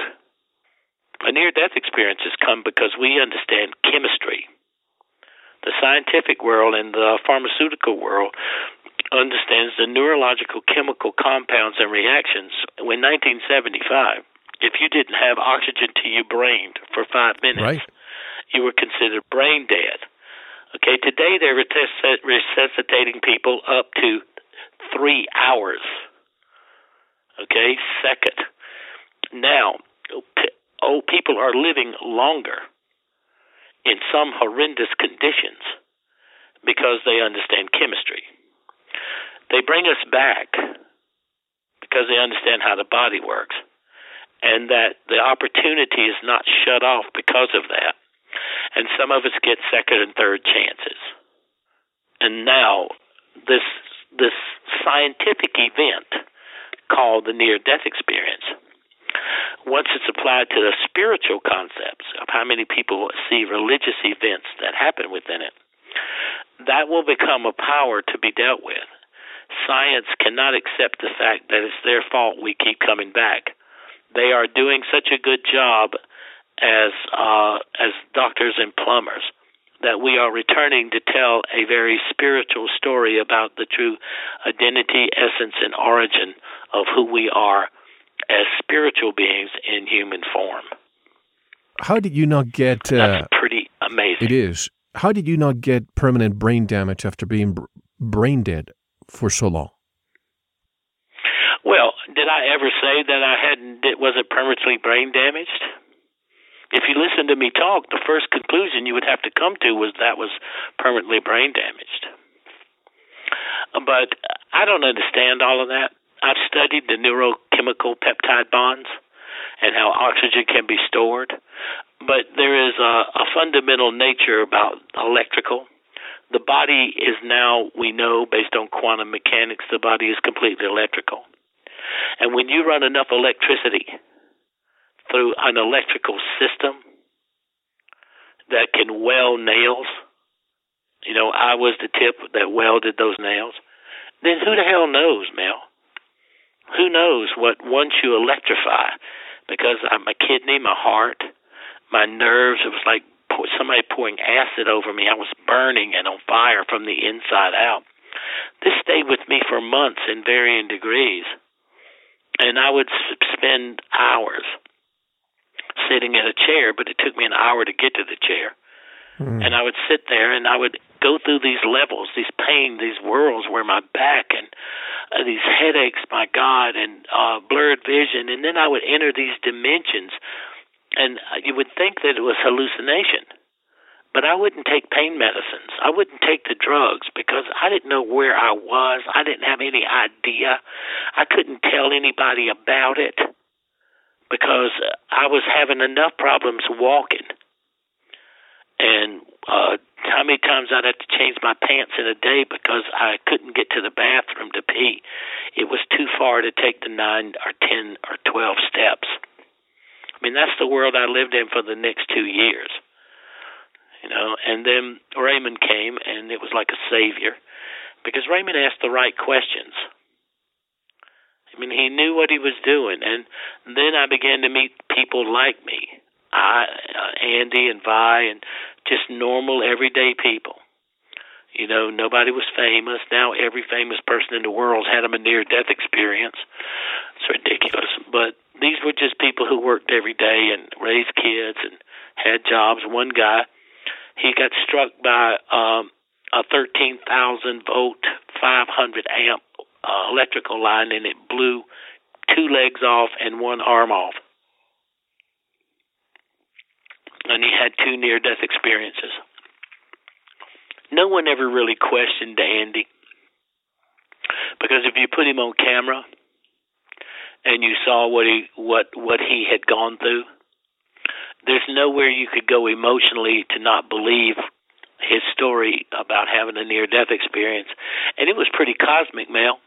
A near-death experience has come because we understand chemistry. The scientific world and the pharmaceutical world understands the neurological chemical compounds and reactions. In 1975, if you didn't have oxygen to your brain for 5 minutes, right, you were considered brain dead. Okay, today they're resuscitating people up to 3 hours. Okay, second. Now, people are living longer in some horrendous conditions because they understand chemistry. They bring us back because they understand how the body works, and that the opportunity is not shut off because of that. And some of us get second and third chances. And now this scientific event called the near-death experience, once it's applied to the spiritual concepts of how many people see religious events that happen within it, that will become a power to be dealt with. Science cannot accept the fact that it's their fault we keep coming back. They are doing such a good job as doctors and plumbers that we are returning to tell a very spiritual story about the true identity, essence, and origin of who we are as spiritual beings in human form. How did you not get... That's pretty amazing. It is. how did you not get permanent brain damage after being brain dead for so long? Well, did I ever say that wasn't permanently brain damaged? If you listen to me talk, the first conclusion you would have to come to was that was permanently brain damaged. But I don't understand all of that. I've studied the neurochemical peptide bonds and how oxygen can be stored. But there is a fundamental nature about electrical. The body is now, we know, based on quantum mechanics, the body is completely electrical. And when you run enough electricity through an electrical system that can weld nails, I was the tip that welded those nails, then who the hell knows, Mel? Who knows what once you electrify, because my kidney, my heart, my nerves, it was like somebody pouring acid over me. I was burning and on fire from the inside out. This stayed with me for months in varying degrees. And I would spend hours sitting in a chair, but it took me an hour to get to the chair. And I would sit there and I would go through these levels, these pain, these whirls where my back and these headaches, my God, and blurred vision. And then I would enter these dimensions. And you would think that it was hallucination. But I wouldn't take pain medicines. I wouldn't take the drugs because I didn't know where I was. I didn't have any idea. I couldn't tell anybody about it because I was having enough problems walking. And how many times I'd have to change my pants in a day because I couldn't get to the bathroom to pee. It was too far to take the 9 or 10 or 12 steps. I mean, that's the world I lived in for the next 2 years. And then Raymond came, and it was like a savior because Raymond asked the right questions. I mean, he knew what he was doing. And then I began to meet people like me. Andy and Vi, and just normal, everyday people. Nobody was famous. Now every famous person in the world had a near-death experience. It's ridiculous. But these were just people who worked every day and raised kids and had jobs. One guy, he got struck by a 13,000-volt, 500-amp electrical line, and it blew 2 legs off and 1 arm off. And he had 2 near-death experiences. No one ever really questioned Andy, because if you put him on camera and you saw what he had gone through, there's nowhere you could go emotionally to not believe his story about having a near-death experience. And it was pretty cosmic, Mel.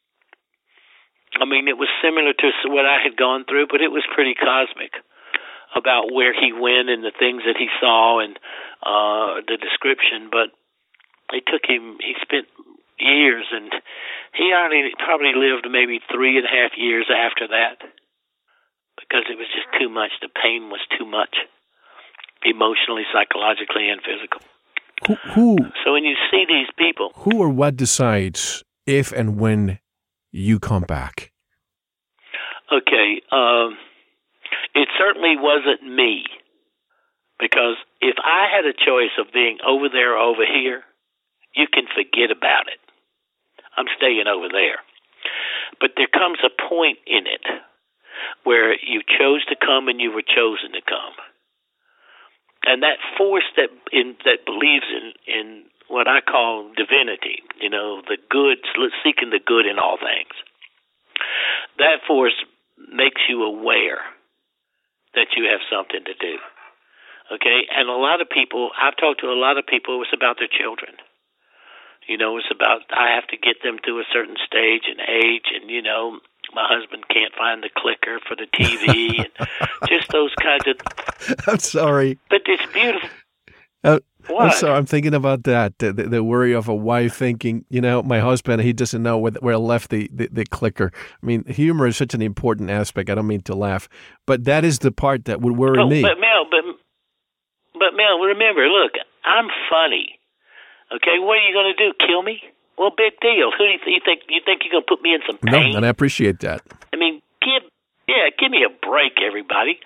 I mean, it was similar to what I had gone through, but it was pretty cosmic about where he went and the things that he saw and the description. But it took him, he spent years, and he probably lived maybe 3.5 years after that because it was just too much. The pain was too much, emotionally, psychologically, and physical. So when you see these people... Who or what decides if and when you come back? Okay, it certainly wasn't me, because if I had a choice of being over there or over here, you can forget about it. I'm staying over there. But there comes a point in it where you chose to come and you were chosen to come. And that force that believes in what I call divinity, the good, seeking the good in all things, that force makes you aware that you have something to do. Okay? And a lot of people, I've talked to a lot of people, it's about their children. It's about, I have to get them to a certain stage and age, and, my husband can't find the clicker for the TV, and just those kinds of... I'm sorry. But it's beautiful. What? I'm sorry, I'm thinking about that, the worry of a wife thinking, my husband, he doesn't know where I left the clicker. I mean, humor is such an important aspect. I don't mean to laugh, but that is the part that would worry me. But Mel, remember, look, I'm funny. Okay, what are you going to do? Kill me? Well, big deal. Who do you think? You think you're going to put me in some pain? No, and I appreciate that. I mean, give me a break, everybody.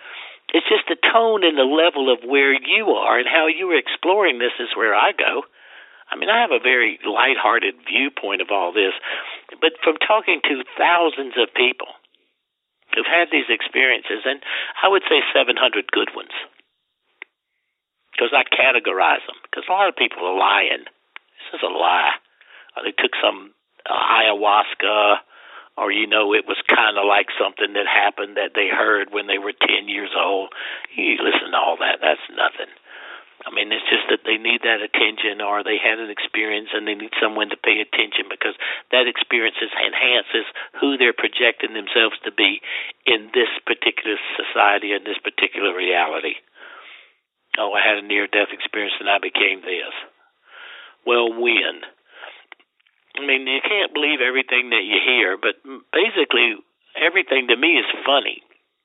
It's just the tone and the level of where you are and how you are exploring this is where I go. I mean, I have a very lighthearted viewpoint of all this, but from talking to thousands of people who've had these experiences, and I would say 700 good ones, because I categorize them, because a lot of people are lying. This is a lie. They took some ayahuasca, or, it was kind of like something that happened that they heard when they were 10 years old. You listen to all that. That's nothing. I mean, it's just that they need that attention, or they had an experience and they need someone to pay attention, because that experience enhances who they're projecting themselves to be in this particular society and this particular reality. Oh, I had a near-death experience and I became this. Well, when? I mean, you can't believe everything that you hear, but basically everything to me is funny.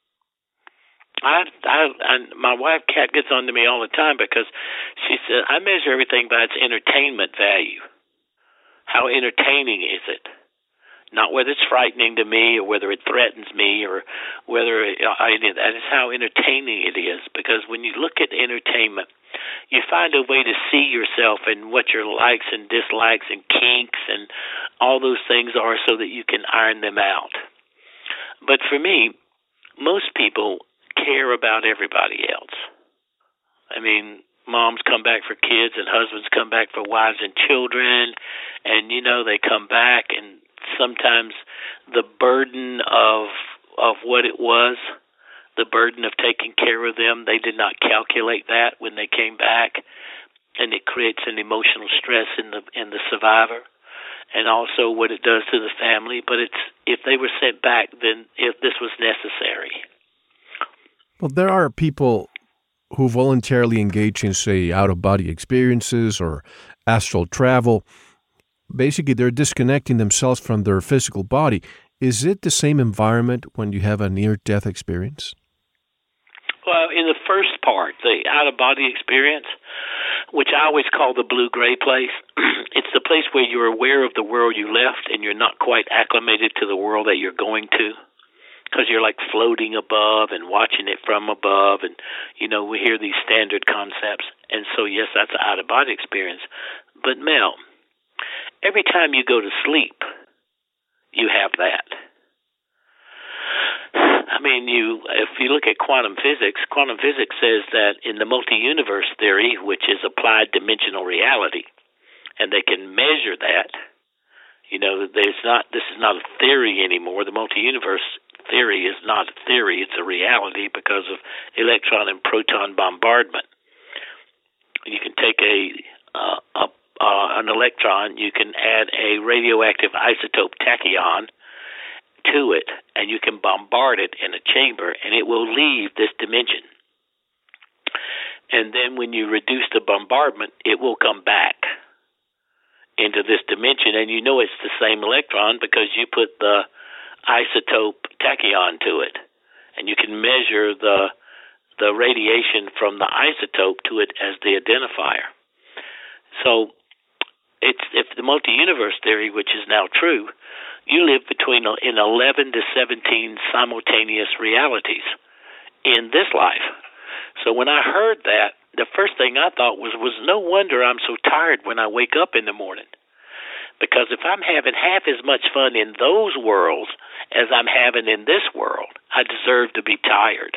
My wife, Kat, gets on to me all the time because she says, I measure everything by its entertainment value. How entertaining is it? Not whether it's frightening to me or whether it threatens me or whether that is how entertaining it is. Because when you look at entertainment, you find a way to see yourself and what your likes and dislikes and kinks and all those things are so that you can iron them out. But for me, most people care about everybody else. I mean, moms come back for kids and husbands come back for wives and children, and they come back, and sometimes the burden of what it was, the burden of taking care of them, they did not calculate that when they came back, and it creates an emotional stress in the survivor, and also what it does to the family. But it's if they were sent back, then if this was necessary. Well, there are people who voluntarily engage in, say, out-of-body experiences or astral travel. Basically, they're disconnecting themselves from their physical body. Is it the same environment when you have a near-death experience? Well, in the first part, the out-of-body experience, which I always call the blue-gray place, it's the place where you're aware of the world you left and you're not quite acclimated to the world that you're going to, because you're like floating above and watching it from above, and we hear these standard concepts, and so yes, that's an out-of-body experience. But Mel, every time you go to sleep, you have that. I mean, if you look at quantum physics says that in the multi-universe theory, which is applied dimensional reality, and they can measure that. This is not a theory anymore. The multi-universe theory is not a theory, it's a reality because of electron and proton bombardment. You can take an electron, you can add a radioactive isotope tachyon to it, and you can bombard it in a chamber, and it will leave this dimension. And then when you reduce the bombardment, it will come back into this dimension, and it's the same electron because you put the isotope tachyon to it, and you can measure the radiation from the isotope to it as the identifier. So if the multi-universe theory, which is now true, you live in 11 to 17 simultaneous realities in this life. So when I heard that, the first thing I thought was no wonder I'm so tired when I wake up in the morning. Because if I'm having half as much fun in those worlds as I'm having in this world, I deserve to be tired.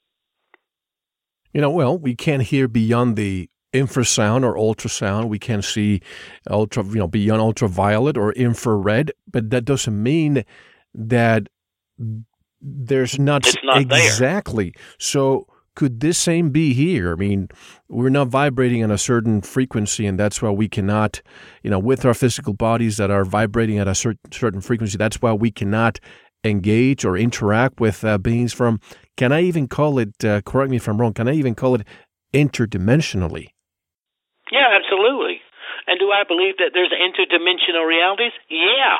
Well, we can't hear beyond the infrasound or ultrasound. We can't see beyond ultraviolet or infrared, but that doesn't mean that there's not exactly there. So could this same be here? I mean, we're not vibrating on a certain frequency, and that's why we cannot, with our physical bodies that are vibrating at a certain frequency, that's why we cannot engage or interact with beings from, can I even call it, correct me if I'm wrong, can I even call it interdimensionally? Yeah, absolutely. And do I believe that there's interdimensional realities? Yeah.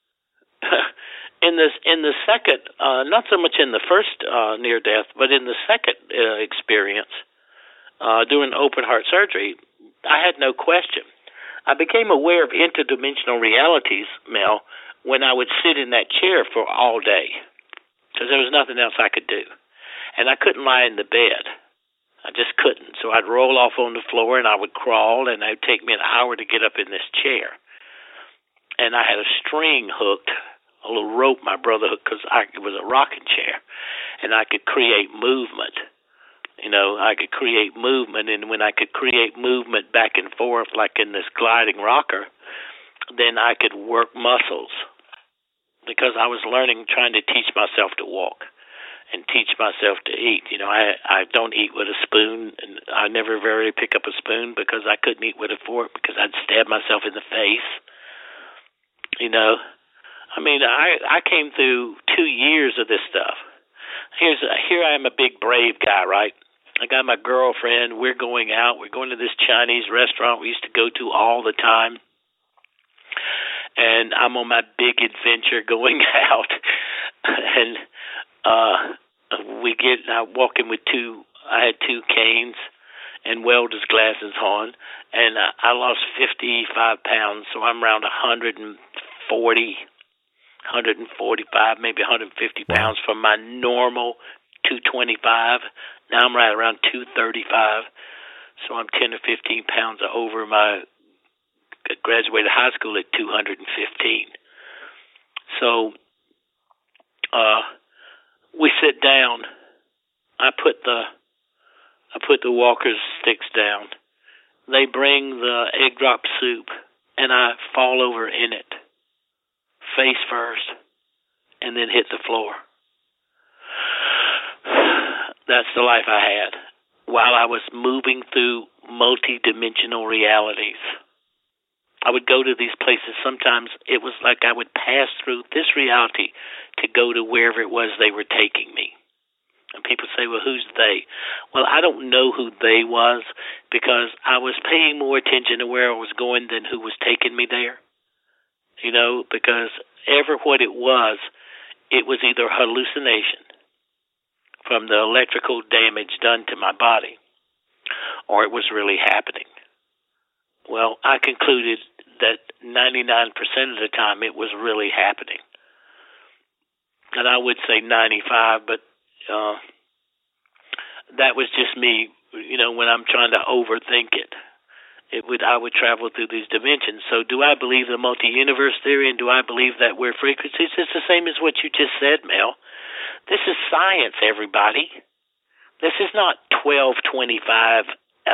In the second, not so much in the first near death, but in the second experience during open heart surgery, I had no question. I became aware of interdimensional realities, Mel, when I would sit in that chair for all day, because there was nothing else I could do. and I couldn't lie in the bed. I just couldn't. So I'd roll off on the floor, and I would crawl, and it would take me an hour to get up in this chair. And I had a string hooked, a little rope my brother hooked, because it was a rocking chair, and I could create movement. I could create movement, and when I could create movement back and forth like in this gliding rocker, then I could work muscles, because I was trying to teach myself to walk and teach myself to eat. I don't eat with a spoon, and I never very pick up a spoon because I couldn't eat with a fork because I'd stab myself in the face. I came through 2 years of this stuff. Here I am, a big brave guy, right? I got my girlfriend. We're going out. We're going to this Chinese restaurant we used to go to all the time. And I'm on my big adventure going out. And I'm walking with I had 2 canes and welder's glasses on. And I lost 55 pounds, so I'm around 145, maybe 150 pounds from my normal 225. Now I'm right around 235, so I'm 10 or 15 pounds over I graduated high school at 215. So we sit down. I put the walker's sticks down. They bring the egg drop soup, and I fall over in it, face first, and then hit the floor. That's the life I had while I was moving through multi-dimensional realities. I would go to these places. Sometimes it was like I would pass through this reality to go to wherever it was they were taking me. And people say, well, who's they? Well, I don't know who they was because I was paying more attention to where I was going than who was taking me there. Because what it was either hallucination from the electrical damage done to my body, or it was really happening. Well, I concluded that 99% of the time it was really happening. And I would say 95, but that was just me, when I'm trying to overthink it. I would travel through these dimensions. So do I believe the multi-universe theory, and do I believe that we're frequencies? It's the same as what you just said, Mel. This is science, everybody. This is not 1225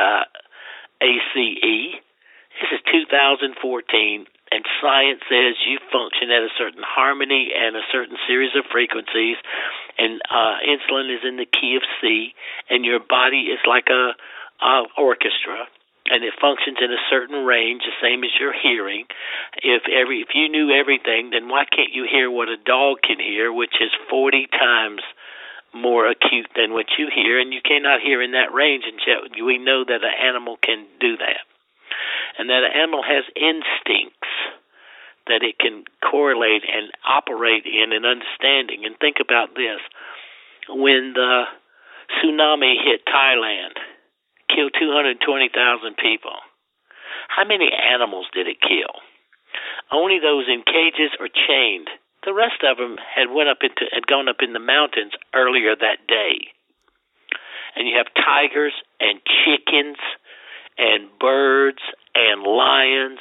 ACE. This is 2014, and science says you function at a certain harmony and a certain series of frequencies, and insulin is in the key of C, and your body is like a orchestra, and it functions in a certain range, the same as your hearing. If you knew everything, then why can't you hear what a dog can hear, which is 40 times more acute than what you hear, and you cannot hear in that range, and yet we know that an animal can do that. And that an animal has instincts that it can correlate and operate in and understanding. And think about this. When the tsunami hit Thailand, killed 220,000 people, how many animals did it kill? Only those in cages or chained. The rest of them had gone up in the mountains earlier that day. And you have tigers and chickens and birds and lions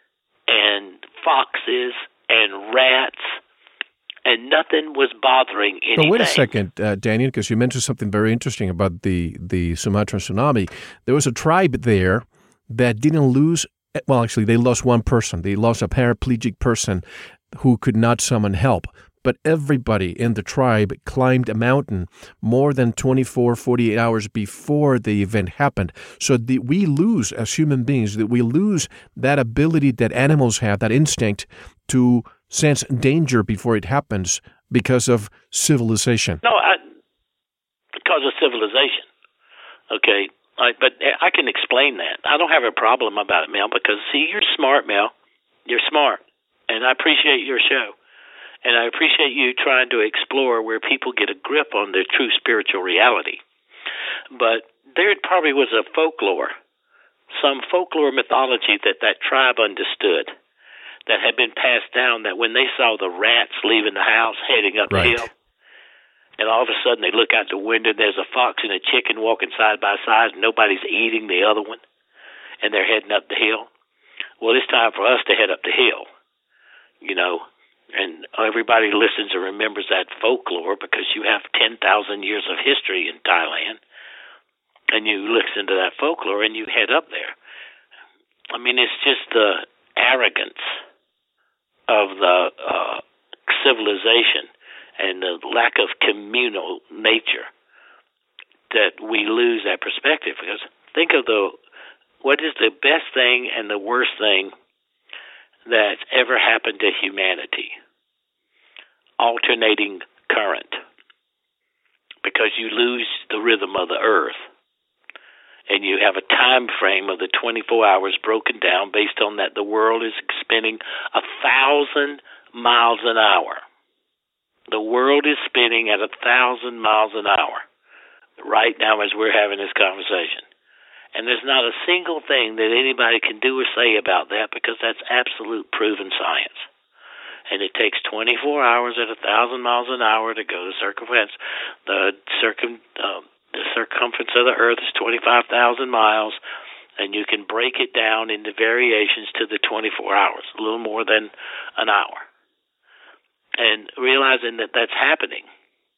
and foxes and rats, and nothing was bothering anything. But wait a second, Daniel, because you mentioned something very interesting about the Sumatran tsunami. There was a tribe there that didn't lose, well, actually, they lost one person. They lost a paraplegic person who could not summon help. But everybody in the tribe climbed a mountain more than 24, 48 hours before the event happened. So we lose, as human beings, we lose that ability that animals have, that instinct to sense danger before it happens because of civilization. No, because of civilization. Okay, but I can explain that. I don't have a problem about it, Mel, because, see, you're smart, Mel. You're smart, and I appreciate your show. And I appreciate you trying to explore where people get a grip on their true spiritual reality. But there probably was a folklore, some folklore mythology that tribe understood, that had been passed down, that when they saw the rats leaving the house heading up the hill, and all of a sudden they look out the window, and there's a fox and a chicken walking side by side, and nobody's eating the other one, and they're heading up the hill. Well, it's time for us to head up the hill, and everybody listens and remembers that folklore because you have 10,000 years of history in Thailand, and you listen to that folklore and you head up there. I mean, it's just the arrogance of the civilization and the lack of communal nature that we lose that perspective. Because think of what is the best thing and the worst thing that's ever happened to humanity? Alternating current. Because you lose the rhythm of the earth. And you have a time frame of the 24 hours broken down based on that the world is spinning 1,000 miles an hour. The world is spinning at 1,000 miles an hour right now as we're having this conversation. And there's not a single thing that anybody can do or say about that because that's absolute proven science. And it takes 24 hours at 1,000 miles an hour to go to circumference. The circumference of the Earth is 25,000 miles, and you can break it down into variations to the 24 hours, a little more than an hour. And realizing that that's happening,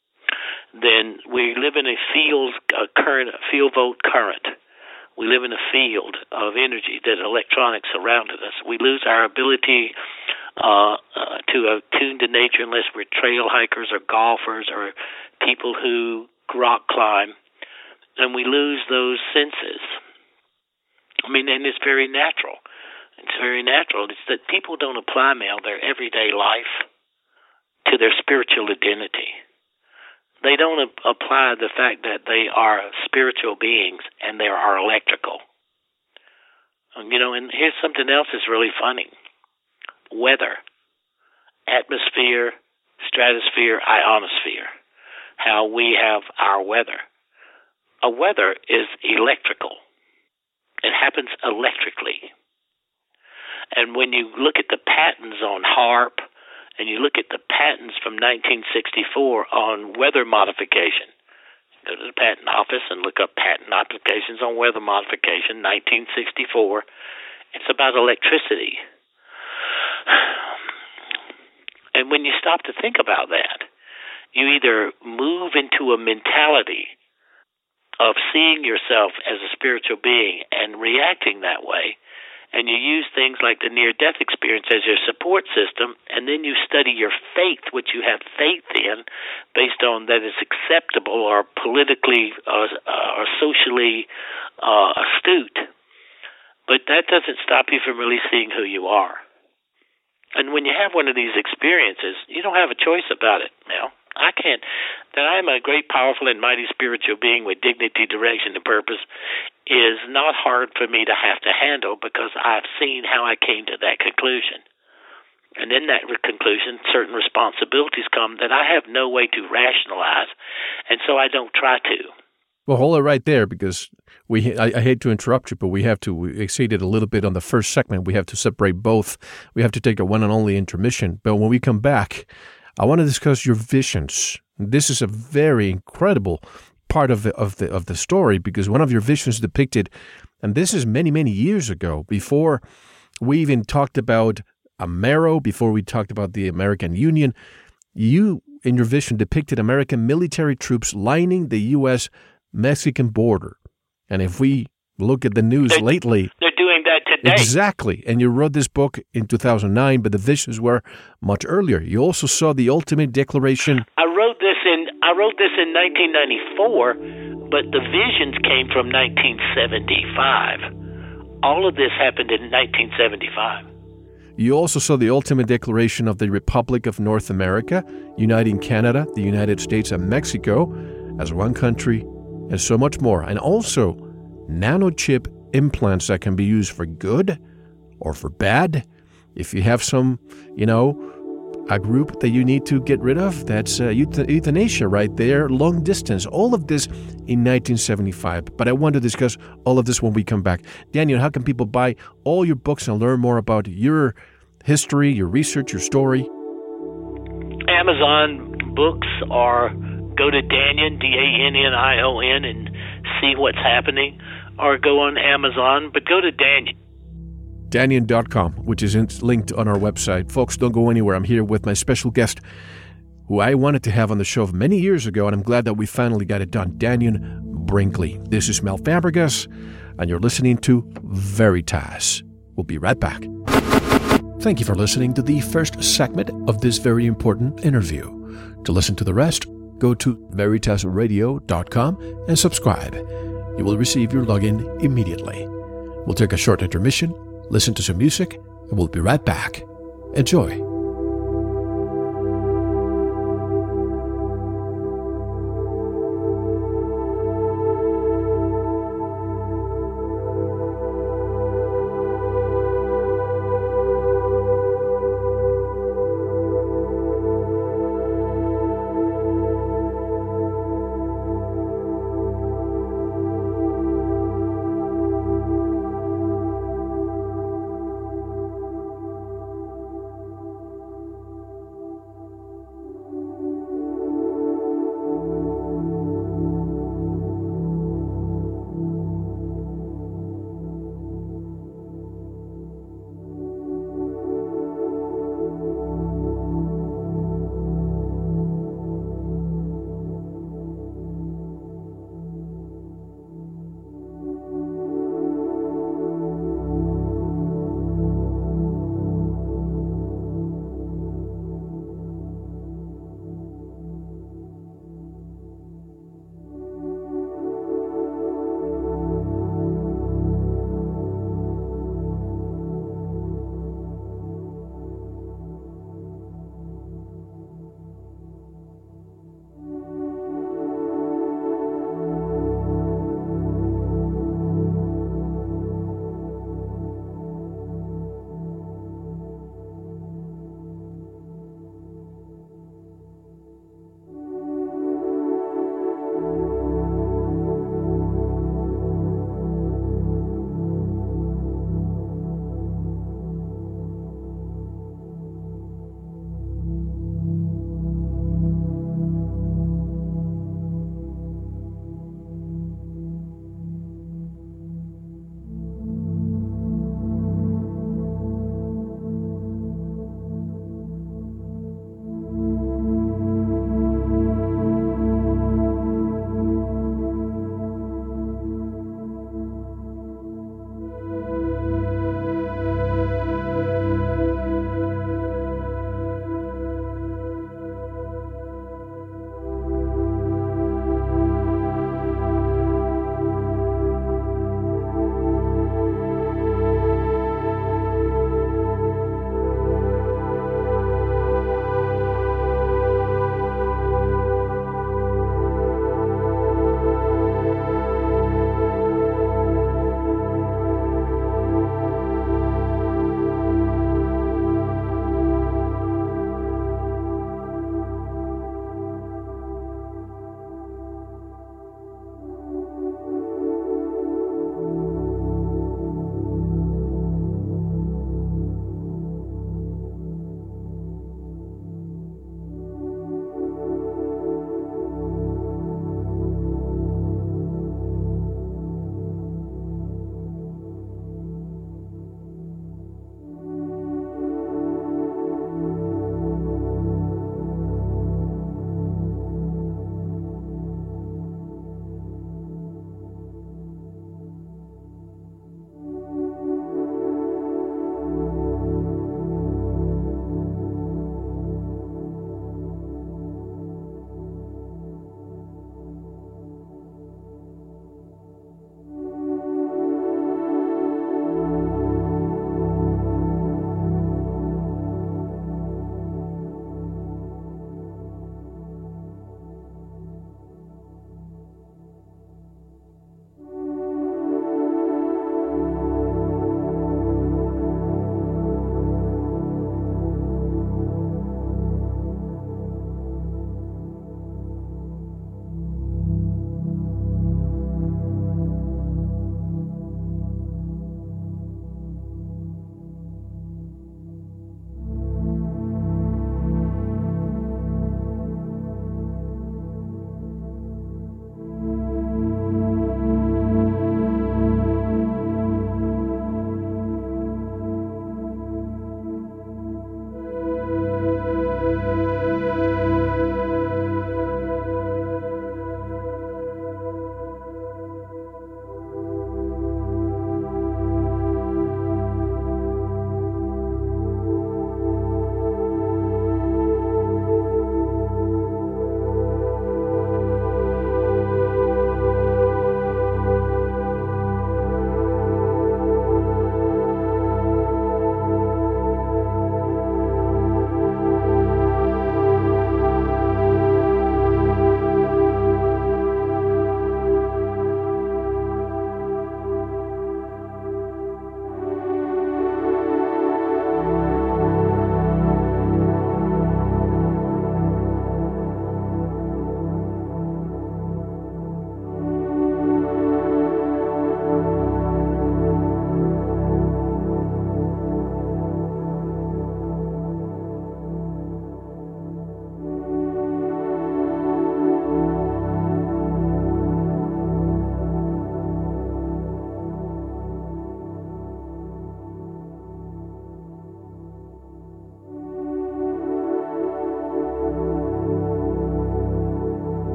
then we live in a field volt current. We live in a field of energy that electronics surrounded us. We lose our ability to attune to nature unless we're trail hikers or golfers or people who rock climb, and we lose those senses. I mean, and it's very natural. It's very natural. It's that people don't apply their everyday life to their spiritual identity. They don't apply the fact that they are spiritual beings and they are electrical. And here's something else that's really funny. Weather, atmosphere, stratosphere, ionosphere, how we have our weather. A weather is electrical. It happens electrically. And when you look at the patents on HAARP, and you look at the patents from 1964 on weather modification, go to the patent office and look up patent applications on weather modification, 1964. It's about electricity. And when you stop to think about that, you either move into a mentality of seeing yourself as a spiritual being and reacting that way, and you use things like the near-death experience as your support system, and then you study your faith, which you have faith in, based on that it's acceptable or politically or socially astute. But that doesn't stop you from really seeing who you are. And when you have one of these experiences, you don't have a choice about it. I can't. That I am a great, powerful, and mighty spiritual being with dignity, direction, and purpose is not hard for me to have to handle because I've seen how I came to that conclusion. And in that conclusion, certain responsibilities come that I have no way to rationalize, and so I don't try to. Well, hold it right there because I hate to interrupt you, but we exceeded a little bit on the first segment. We have to separate both. We have to take a one and only intermission. But when we come back, I want to discuss your visions. This is a very incredible part of the story because one of your visions depicted, and this is many, many years ago, before we even talked about Amero, before we talked about the American Union, you, in your vision, depicted American military troops lining the U.S.-Mexican border. And if we look at the news lately, they're doing that today. Exactly. And you wrote this book in 2009, but the visions were much earlier. You also saw the Ultimate Declaration. I wrote this in 1994, but the visions came from 1975. All of this happened in 1975. You also saw the Ultimate Declaration of the Republic of North America, uniting Canada, the United States, and Mexico as one country, and so much more. And also nanochip implants that can be used for good or for bad. If you have some, a group that you need to get rid of, that's euthanasia right there, long distance, all of this in 1975. But I want to discuss all of this when we come back. Daniel, how can people buy all your books and learn more about your history, your research, your story? Amazon books are go to Dannion, Dannion, and see what's happening, or go on Amazon, but go to Dannion. Dannion.com, which is linked on our website. Folks, don't go anywhere. I'm here with my special guest, who I wanted to have on the show many years ago, and I'm glad that we finally got it done, Dannion Brinkley. This is Mel Fabregas, and you're listening to Veritas. We'll be right back. Thank you for listening to the first segment of this very important interview. To listen to the rest, go to veritasradio.com and subscribe. You will receive your login immediately. We'll take a short intermission, listen to some music, and we'll be right back. Enjoy.